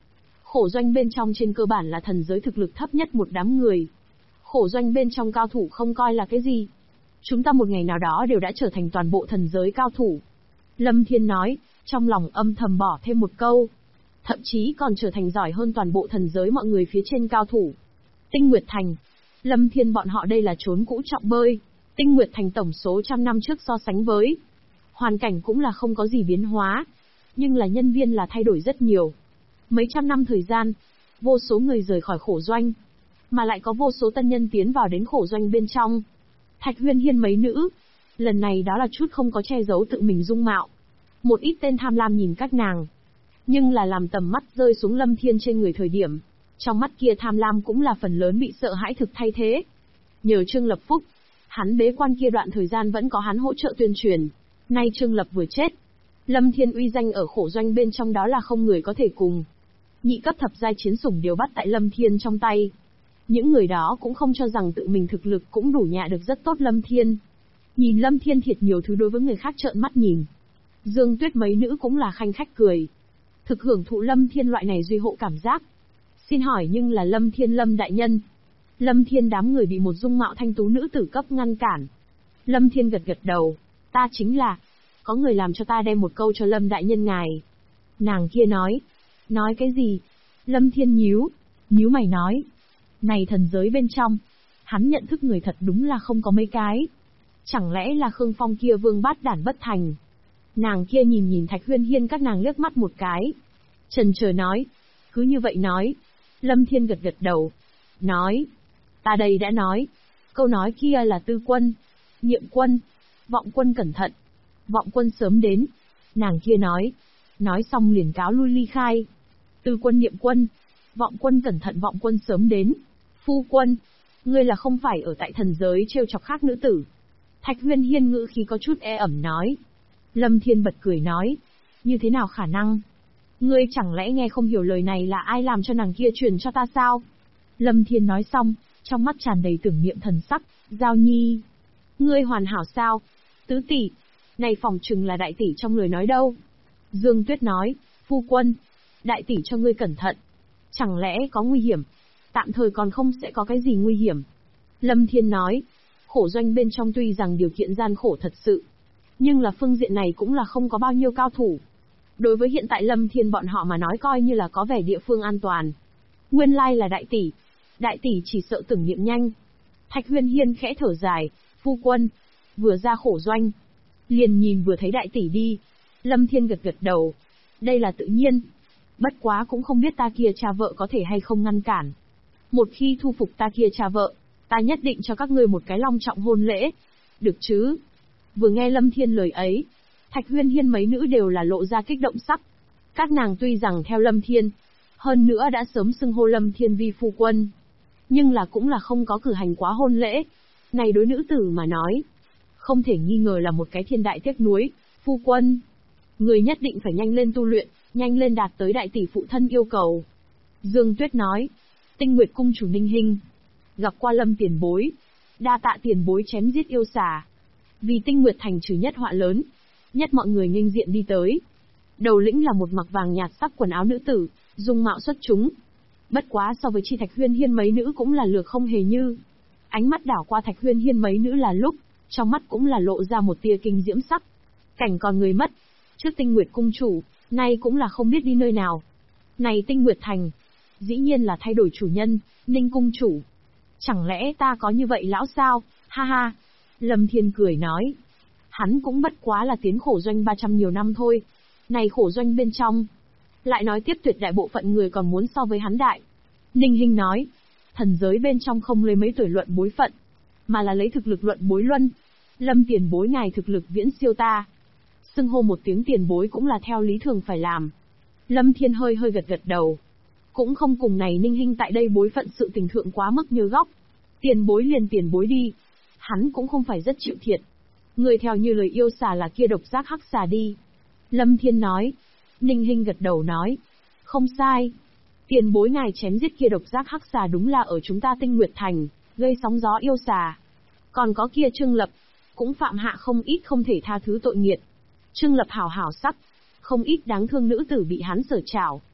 Khổ doanh bên trong trên cơ bản là thần giới thực lực thấp nhất một đám người. Khổ doanh bên trong cao thủ không coi là cái gì. Chúng ta một ngày nào đó đều đã trở thành toàn bộ thần giới cao thủ. Lâm Thiên nói, trong lòng âm thầm bỏ thêm một câu. Thậm chí còn trở thành giỏi hơn toàn bộ thần giới mọi người phía trên cao thủ. Tinh Nguyệt Thành. Lâm Thiên bọn họ đây là trốn cũ trọng bơi. Tinh Nguyệt Thành tổng số trăm năm trước so sánh với. Hoàn cảnh cũng là không có gì biến hóa. Nhưng là nhân viên là thay đổi rất nhiều. Mấy trăm năm thời gian, vô số người rời khỏi khổ doanh. Mà lại có vô số tân nhân tiến vào đến khổ doanh bên trong. Thạch Huyên Hiên mấy nữ. Lần này đó là chút không có che giấu tự mình dung mạo. Một ít tên tham lam nhìn các nàng. Nhưng là làm tầm mắt rơi xuống Lâm Thiên trên người thời điểm. Trong mắt kia tham lam cũng là phần lớn bị sợ hãi thực thay thế. Nhờ Trương Lập Phúc, hắn bế quan kia đoạn thời gian vẫn có hắn hỗ trợ tuyên truyền. Nay Trương Lập vừa chết. Lâm Thiên uy danh ở khổ doanh bên trong đó là không người có thể cùng. Nhị cấp thập giai chiến sủng đều bắt tại Lâm Thiên trong tay. Những người đó cũng không cho rằng tự mình thực lực cũng đủ nhạ được rất tốt Lâm Thiên. Nhìn Lâm Thiên thiệt nhiều thứ đối với người khác trợn mắt nhìn. Dương Tuyết mấy nữ cũng là khanh khách cười. Thực hưởng thụ Lâm Thiên loại này duy hộ cảm giác. Xin hỏi nhưng là Lâm Thiên Lâm đại nhân. Lâm Thiên đám người bị một dung mạo thanh tú nữ tử cấp ngăn cản. Lâm Thiên gật gật đầu. Ta chính là. Có người làm cho ta đem một câu cho Lâm đại nhân ngài. Nàng kia nói. Nói cái gì? Lâm Thiên nhíu mày nói. Này thần giới bên trong. Hắn nhận thức người thật đúng là không có mấy cái. Chẳng lẽ là Khương Phong kia vương bát đản bất thành? Nàng kia nhìn Thạch Huyên Hiên các nàng liếc mắt một cái. Chần chờ nói. Cứ như vậy nói. Lâm Thiên gật gật đầu. Nói. Ta đây đã nói. Câu nói kia là Tư Quân. Niệm Quân. Vọng Quân cẩn thận. Vọng Quân sớm đến. Nàng kia nói. Nói xong liền cáo lui ly khai. Tư Quân Niệm Quân. Vọng Quân cẩn thận Vọng Quân sớm đến. Phu Quân. Ngươi là không phải ở tại thần giới trêu chọc khác nữ tử. Thạch Huyên Hiên ngữ khí có chút e ẩm nói. Lâm Thiên bật cười nói. Như thế nào khả năng? Ngươi chẳng lẽ nghe không hiểu lời này là ai làm cho nàng kia truyền cho ta sao? Lâm Thiên nói xong, trong mắt tràn đầy tưởng niệm thần sắc. Giao Nhi. Ngươi hoàn hảo sao? Tứ tỷ. Này phỏng chừng là đại tỷ trong lời nói đâu. Dương Tuyết nói. Phu Quân. Đại tỷ cho ngươi cẩn thận. Chẳng lẽ có nguy hiểm? Tạm thời còn không sẽ có cái gì nguy hiểm. Lâm Thiên nói. Khổ doanh bên trong tuy rằng điều kiện gian khổ thật sự. Nhưng là phương diện này cũng là không có bao nhiêu cao thủ. Đối với hiện tại Lâm Thiên bọn họ mà nói coi như là có vẻ địa phương an toàn. Nguyên lai là đại tỷ. Đại tỷ chỉ sợ tưởng niệm nhanh. Thạch Huyên Hiên khẽ thở dài. Phu Quân. Vừa ra khổ doanh. Liền nhìn vừa thấy đại tỷ đi. Lâm Thiên gật gật đầu. Đây là tự nhiên. Bất quá cũng không biết ta kia cha vợ có thể hay không ngăn cản. Một khi thu phục ta kia cha vợ, ta nhất định cho các ngươi một cái long trọng hôn lễ. Được chứ? Vừa nghe Lâm Thiên lời ấy, Thạch Huyên Hiên mấy nữ đều là lộ ra kích động sắc. Các nàng tuy rằng theo Lâm Thiên, hơn nữa đã sớm xưng hô Lâm Thiên vi phu quân, nhưng là cũng là không có cử hành quá hôn lễ. Này đối nữ tử mà nói, không thể nghi ngờ là một cái thiên đại tiếc nuối. Phu quân, người nhất định phải nhanh lên tu luyện, nhanh lên đạt tới đại tỷ phụ thân yêu cầu. Dương Tuyết nói. Tinh Nguyệt cung chủ Ninh Hinh gặp qua Lâm tiền bối, đa tạ tiền bối chém giết yêu xà. Vì Tinh Nguyệt thành trừ nhất họa lớn, nhất mọi người nghênh diện đi tới. Đầu lĩnh là một mặc vàng nhạt sắc quần áo nữ tử, dung mạo xuất chúng. Bất quá so với chi Thạch Huyên Hiên mấy nữ cũng là lược không hề như. Ánh mắt đảo qua Thạch Huyên Hiên mấy nữ là lúc, trong mắt cũng là lộ ra một tia kinh diễm sắc. Cảnh còn người mất, trước Tinh Nguyệt cung chủ, nay cũng là không biết đi nơi nào. Này Tinh Nguyệt thành, dĩ nhiên là thay đổi chủ nhân, Ninh cung chủ. Chẳng lẽ ta có như vậy lão sao, ha ha. Lâm Thiên cười nói. Hắn cũng bất quá là tiến khổ doanh 300 nhiều năm thôi. Này khổ doanh bên trong. Lại nói tiếp tuyệt đại bộ phận người còn muốn so với hắn đại. Ninh Hinh nói. Thần giới bên trong không lấy mấy tuổi luận bối phận, mà là lấy thực lực luận bối luân. Lâm tiền bối ngài thực lực viễn siêu ta. Xưng hô một tiếng tiền bối cũng là theo lý thường phải làm. Lâm Thiên hơi gật gật đầu. Cũng không cùng này Ninh Hinh tại đây bối phận sự tình thượng quá mức như góc. Tiền bối liền tiền bối đi. Hắn cũng không phải rất chịu thiệt. Người theo như lời yêu xà là kia độc giác hắc xà đi. Lâm Thiên nói. Ninh Hinh gật đầu nói. Không sai. Tiền bối ngài chém giết kia độc giác hắc xà đúng là ở chúng ta Tinh Nguyệt thành, gây sóng gió yêu xà. Còn có kia Trương Lập, cũng phạm hạ không ít không thể tha thứ tội nghiệt. Trương Lập hảo hảo sắc, không ít đáng thương nữ tử bị hắn sở trảo.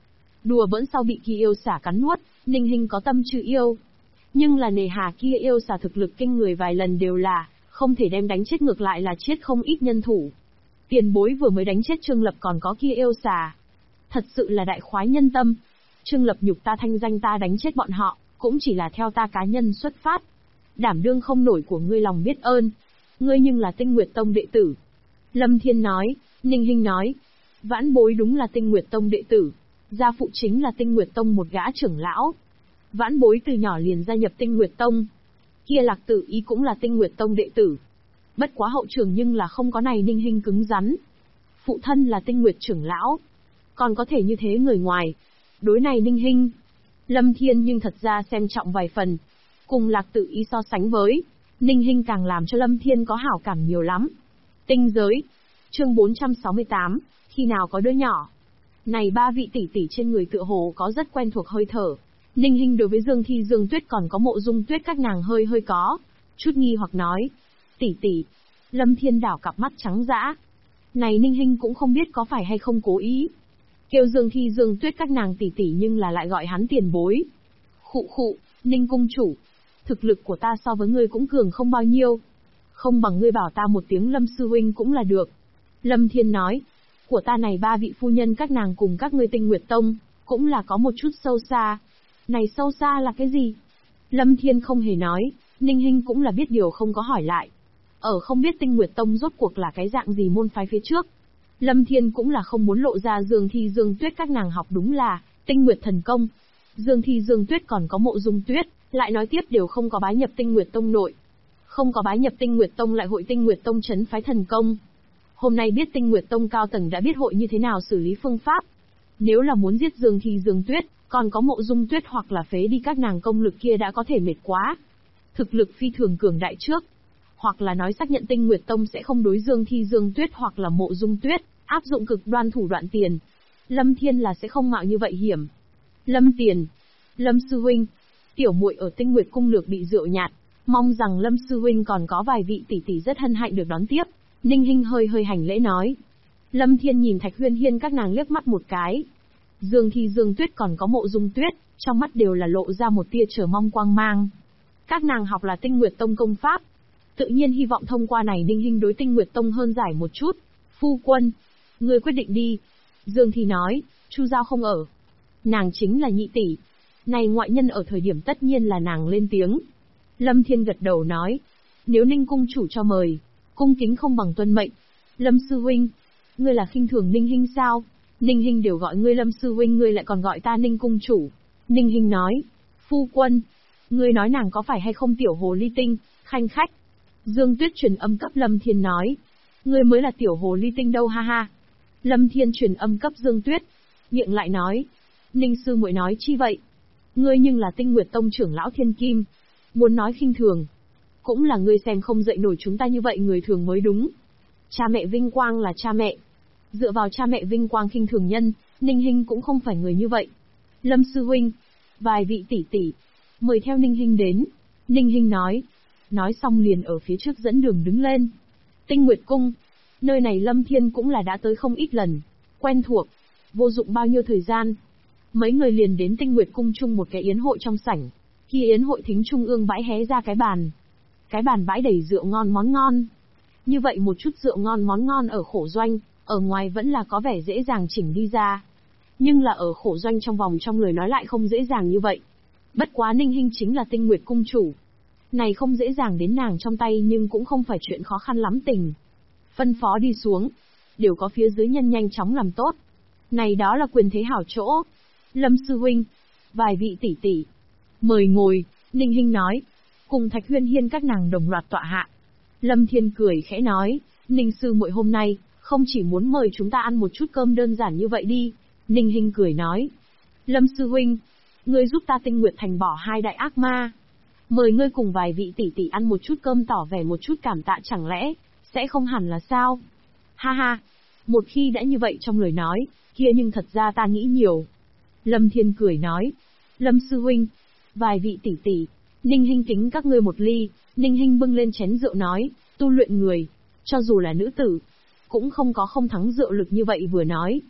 Đùa bỡn sau bị kia yêu xà cắn nuốt, Ninh Hinh có tâm trừ yêu. Nhưng là nề hà kia yêu xà thực lực kinh người vài lần đều là, không thể đem đánh chết, ngược lại là chết không ít nhân thủ. Tiền bối vừa mới đánh chết Trương Lập còn có kia yêu xà. Thật sự là đại khoái nhân tâm. Trương Lập nhục ta thanh danh, ta đánh chết bọn họ, cũng chỉ là theo ta cá nhân xuất phát. Đảm đương không nổi của ngươi lòng biết ơn. Ngươi nhưng là Tinh Nguyệt Tông đệ tử. Lâm Thiên nói. Ninh Hinh nói. Vãn bối đúng là Tinh Nguyệt Tông đệ tử. Gia phụ chính là Tinh Nguyệt Tông một gã trưởng lão. Vãn bối từ nhỏ liền gia nhập Tinh Nguyệt Tông. Kia Lạc Tử Ý cũng là Tinh Nguyệt Tông đệ tử. Bất quá hậu trường nhưng là không có này Ninh Hinh cứng rắn. Phụ thân là Tinh Nguyệt trưởng lão. Còn có thể như thế người ngoài. Đối này Ninh Hinh, Lâm Thiên nhưng thật ra xem trọng vài phần. Cùng Lạc Tử Ý so sánh với, Ninh Hinh càng làm cho Lâm Thiên có hảo cảm nhiều lắm. Tinh giới. Chương 468, khi nào có đứa nhỏ. Này ba vị tỷ tỷ trên người tựa hồ có rất quen thuộc hơi thở. Ninh Hinh đối với Dương Thi Dương Tuyết còn có Mộ Dung Tuyết các nàng hơi có chút nghi hoặc nói. Tỷ tỷ. Lâm Thiên đảo cặp mắt trắng dã. Này Ninh Hinh cũng không biết có phải hay không cố ý. Kêu Dương Thi Dương Tuyết các nàng tỷ tỷ nhưng là lại gọi hắn tiền bối. Khụ khụ, Ninh cung chủ. Thực lực của ta so với ngươi cũng cường không bao nhiêu. Không bằng ngươi bảo ta một tiếng Lâm sư huynh cũng là được. Lâm Thiên nói. Của ta này ba vị phu nhân các nàng cùng các ngươi Tinh Nguyệt Tông, cũng là có một chút sâu xa. Này sâu xa là cái gì? Lâm Thiên không hề nói, Ninh Hinh cũng là biết điều không có hỏi lại. Ở không biết Tinh Nguyệt Tông rốt cuộc là cái dạng gì môn phái phía trước. Lâm Thiên cũng là không muốn lộ ra Dương Thi Dương Tuyết các nàng học đúng là Tinh Nguyệt thần công. Dương Thi Dương Tuyết còn có Mộ Dung Tuyết, lại nói tiếp đều không có bái nhập Tinh Nguyệt Tông nội. Không có bái nhập Tinh Nguyệt Tông lại hội Tinh Nguyệt Tông trấn phái thần công. Hôm nay biết Tinh Nguyệt Tông cao tầng đã biết hội như thế nào xử lý phương pháp. Nếu là muốn giết Dương Thi Dương Tuyết, còn có Mộ Dung Tuyết hoặc là phế đi các nàng công lực kia đã có thể mệt quá. Thực lực phi thường cường đại trước. Hoặc là nói xác nhận Tinh Nguyệt Tông sẽ không đối Dương Thi Dương Tuyết hoặc là Mộ Dung Tuyết áp dụng cực đoan thủ đoạn tiền. Lâm Thiên là sẽ không mạo như vậy hiểm. Lâm Tiền. Lâm sư huynh. Tiểu muội ở Tinh Nguyệt cung lược bị rượu nhạt. Mong rằng Lâm sư huynh còn có vài vị tỷ tỷ rất hân hạnh được đón tiếp. Ninh Hinh hơi hành lễ nói. Lâm Thiên nhìn Thạch Huyên Hiên các nàng liếc mắt một cái. Dương Thi Dương Tuyết còn có Mộ Dung Tuyết, trong mắt đều là lộ ra một tia chờ mong quang mang. Các nàng học là Tinh Nguyệt Tông công pháp. Tự nhiên hy vọng thông qua này Ninh Hinh đối Tinh Nguyệt Tông hơn giải một chút. Phu quân. Ngươi quyết định đi. Dương Thi nói, Chu Giao không ở. Nàng chính là nhị tỷ. Này ngoại nhân ở thời điểm tất nhiên là nàng lên tiếng. Lâm Thiên gật đầu nói. Nếu Ninh cung chủ cho mời, cung kính không bằng tuân mệnh. Lâm sư huynh. Ngươi là khinh thường Ninh Hinh sao? Ninh Hinh đều gọi ngươi Lâm sư huynh, ngươi lại còn gọi ta Ninh cung chủ. Ninh Hinh nói. Phu quân. Ngươi nói nàng có phải hay không tiểu hồ ly tinh, khanh khách. Dương Tuyết truyền âm cấp Lâm Thiên nói. Ngươi mới là tiểu hồ ly tinh đâu ha ha. Lâm Thiên truyền âm cấp Dương Tuyết. Miệng lại nói. Ninh sư muội nói chi vậy? Ngươi nhưng là Tinh Nguyệt Tông trưởng lão thiên kim. Muốn nói khinh thường. Cũng là ngươi xem không dậy nổi chúng ta như vậy người thường mới đúng. Cha mẹ vinh quang là cha mẹ. Dựa vào cha mẹ vinh quang khinh thường nhân, Ninh Hinh cũng không phải người như vậy. Lâm sư huynh. Vài vị tỷ tỷ. Mời theo Ninh Hinh đến. Ninh Hinh nói. Nói xong liền ở phía trước dẫn đường đứng lên. Tinh Nguyệt Cung. Nơi này Lâm Thiên cũng là đã tới không ít lần. Quen thuộc. Vô dụng bao nhiêu thời gian. Mấy người liền đến Tinh Nguyệt Cung chung một cái yến hội trong sảnh. Khi yến hội thính trung ương bãi hé ra cái bàn. Cái bàn bãi đầy rượu ngon món ngon. Như vậy một chút rượu ngon món ngon ở khổ doanh, ở ngoài vẫn là có vẻ dễ dàng chỉnh đi ra. Nhưng là ở khổ doanh trong vòng trong lời nói lại không dễ dàng như vậy. Bất quá Ninh Hinh chính là Tinh Nguyệt cung chủ. Này không dễ dàng đến nàng trong tay nhưng cũng không phải chuyện khó khăn lắm tình. Phân phó đi xuống. Đều có phía dưới nhân nhanh chóng làm tốt. Này đó là quyền thế hảo chỗ. Lâm sư huynh. Vài vị tỷ tỷ. Mời ngồi, Ninh Hinh nói. Cùng Thạch Huyên Hiên các nàng đồng loạt tọa hạ. Lâm Thiên cười khẽ nói. Ninh sư muội hôm nay, không chỉ muốn mời chúng ta ăn một chút cơm đơn giản như vậy đi. Ninh Hinh cười nói. Lâm sư huynh. Ngươi giúp ta Tinh Nguyệt Thành bỏ hai đại ác ma. Mời ngươi cùng vài vị tỷ tỷ ăn một chút cơm tỏ vẻ một chút cảm tạ chẳng lẽ, sẽ không hẳn là sao? Ha ha. Một khi đã như vậy trong lời nói, kia nhưng thật ra ta nghĩ nhiều. Lâm Thiên cười nói. Lâm sư huynh. Vài vị tỷ tỷ. Ninh Hinh kính các ngươi một ly. Ninh Hinh bưng lên chén rượu nói. Tu luyện người, cho dù là nữ tử, cũng không có không thắng rượu lực như vậy vừa nói.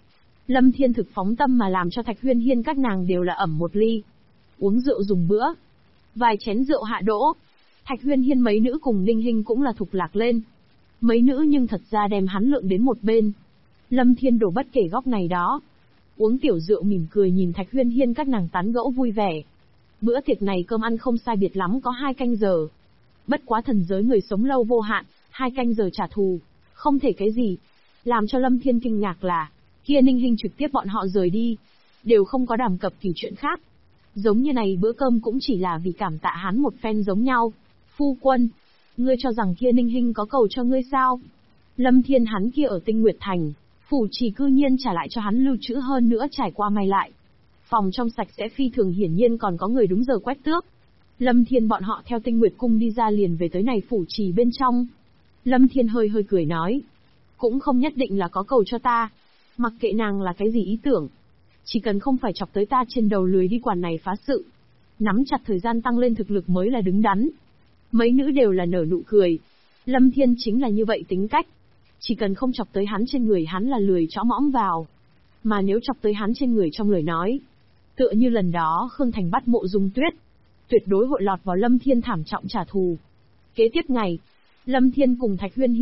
Lâm Thiên thực phóng tâm mà làm cho Thạch Huyên Hiên các nàng đều là ẩm một ly. Uống rượu dùng bữa. Vài chén rượu hạ đỗ. Thạch Huyên Hiên mấy nữ cùng Ninh Hinh cũng là thục lạc lên. Mấy nữ nhưng thật ra đem hắn lượng đến một bên. Lâm Thiên đổ bất kể góc này đó. Uống tiểu rượu mỉm cười nhìn Thạch Huyên Hiên các nàng tán gẫu vui vẻ. Bữa tiệc này cơm ăn không sai biệt lắm có 2 canh giờ. Bất quá thần giới người sống lâu vô hạn, 2 canh giờ trả thù, không thể cái gì. Làm cho Lâm Thiên kinh ngạc là, kia Ninh Hinh trực tiếp bọn họ rời đi, đều không có đàm cập kiểu chuyện khác. Giống như này bữa cơm cũng chỉ là vì cảm tạ hắn một phen giống nhau. Phu quân, ngươi cho rằng kia Ninh Hinh có cầu cho ngươi sao? Lâm Thiên hắn kia ở Tinh Nguyệt Thành, phủ chỉ cư nhiên trả lại cho hắn lưu trữ hơn nữa trải qua may lại. Phòng trong sạch sẽ phi thường hiển nhiên còn có người đúng giờ quét tước. Lâm Thiên bọn họ theo Tinh Nguyệt Cung đi ra liền về tới này phủ trì bên trong. Lâm Thiên hơi hơi cười nói. Cũng không nhất định là có cầu cho ta. Mặc kệ nàng là cái gì ý tưởng. Chỉ cần không phải chọc tới ta trên đầu lười đi quản này phá sự. Nắm chặt thời gian tăng lên thực lực mới là đứng đắn. Mấy nữ đều là nở nụ cười. Lâm Thiên chính là như vậy tính cách. Chỉ cần không chọc tới hắn trên người hắn là lười chõ mõm vào. Mà nếu chọc tới hắn trên người trong lời nói. Tựa như lần đó Khương Thành bắt Mộ Dung Tuyết. Tuyệt đối hội lọt vào Lâm Thiên thảm trọng trả thù. Kế tiếp ngày, Lâm Thiên cùng Thạch Huyên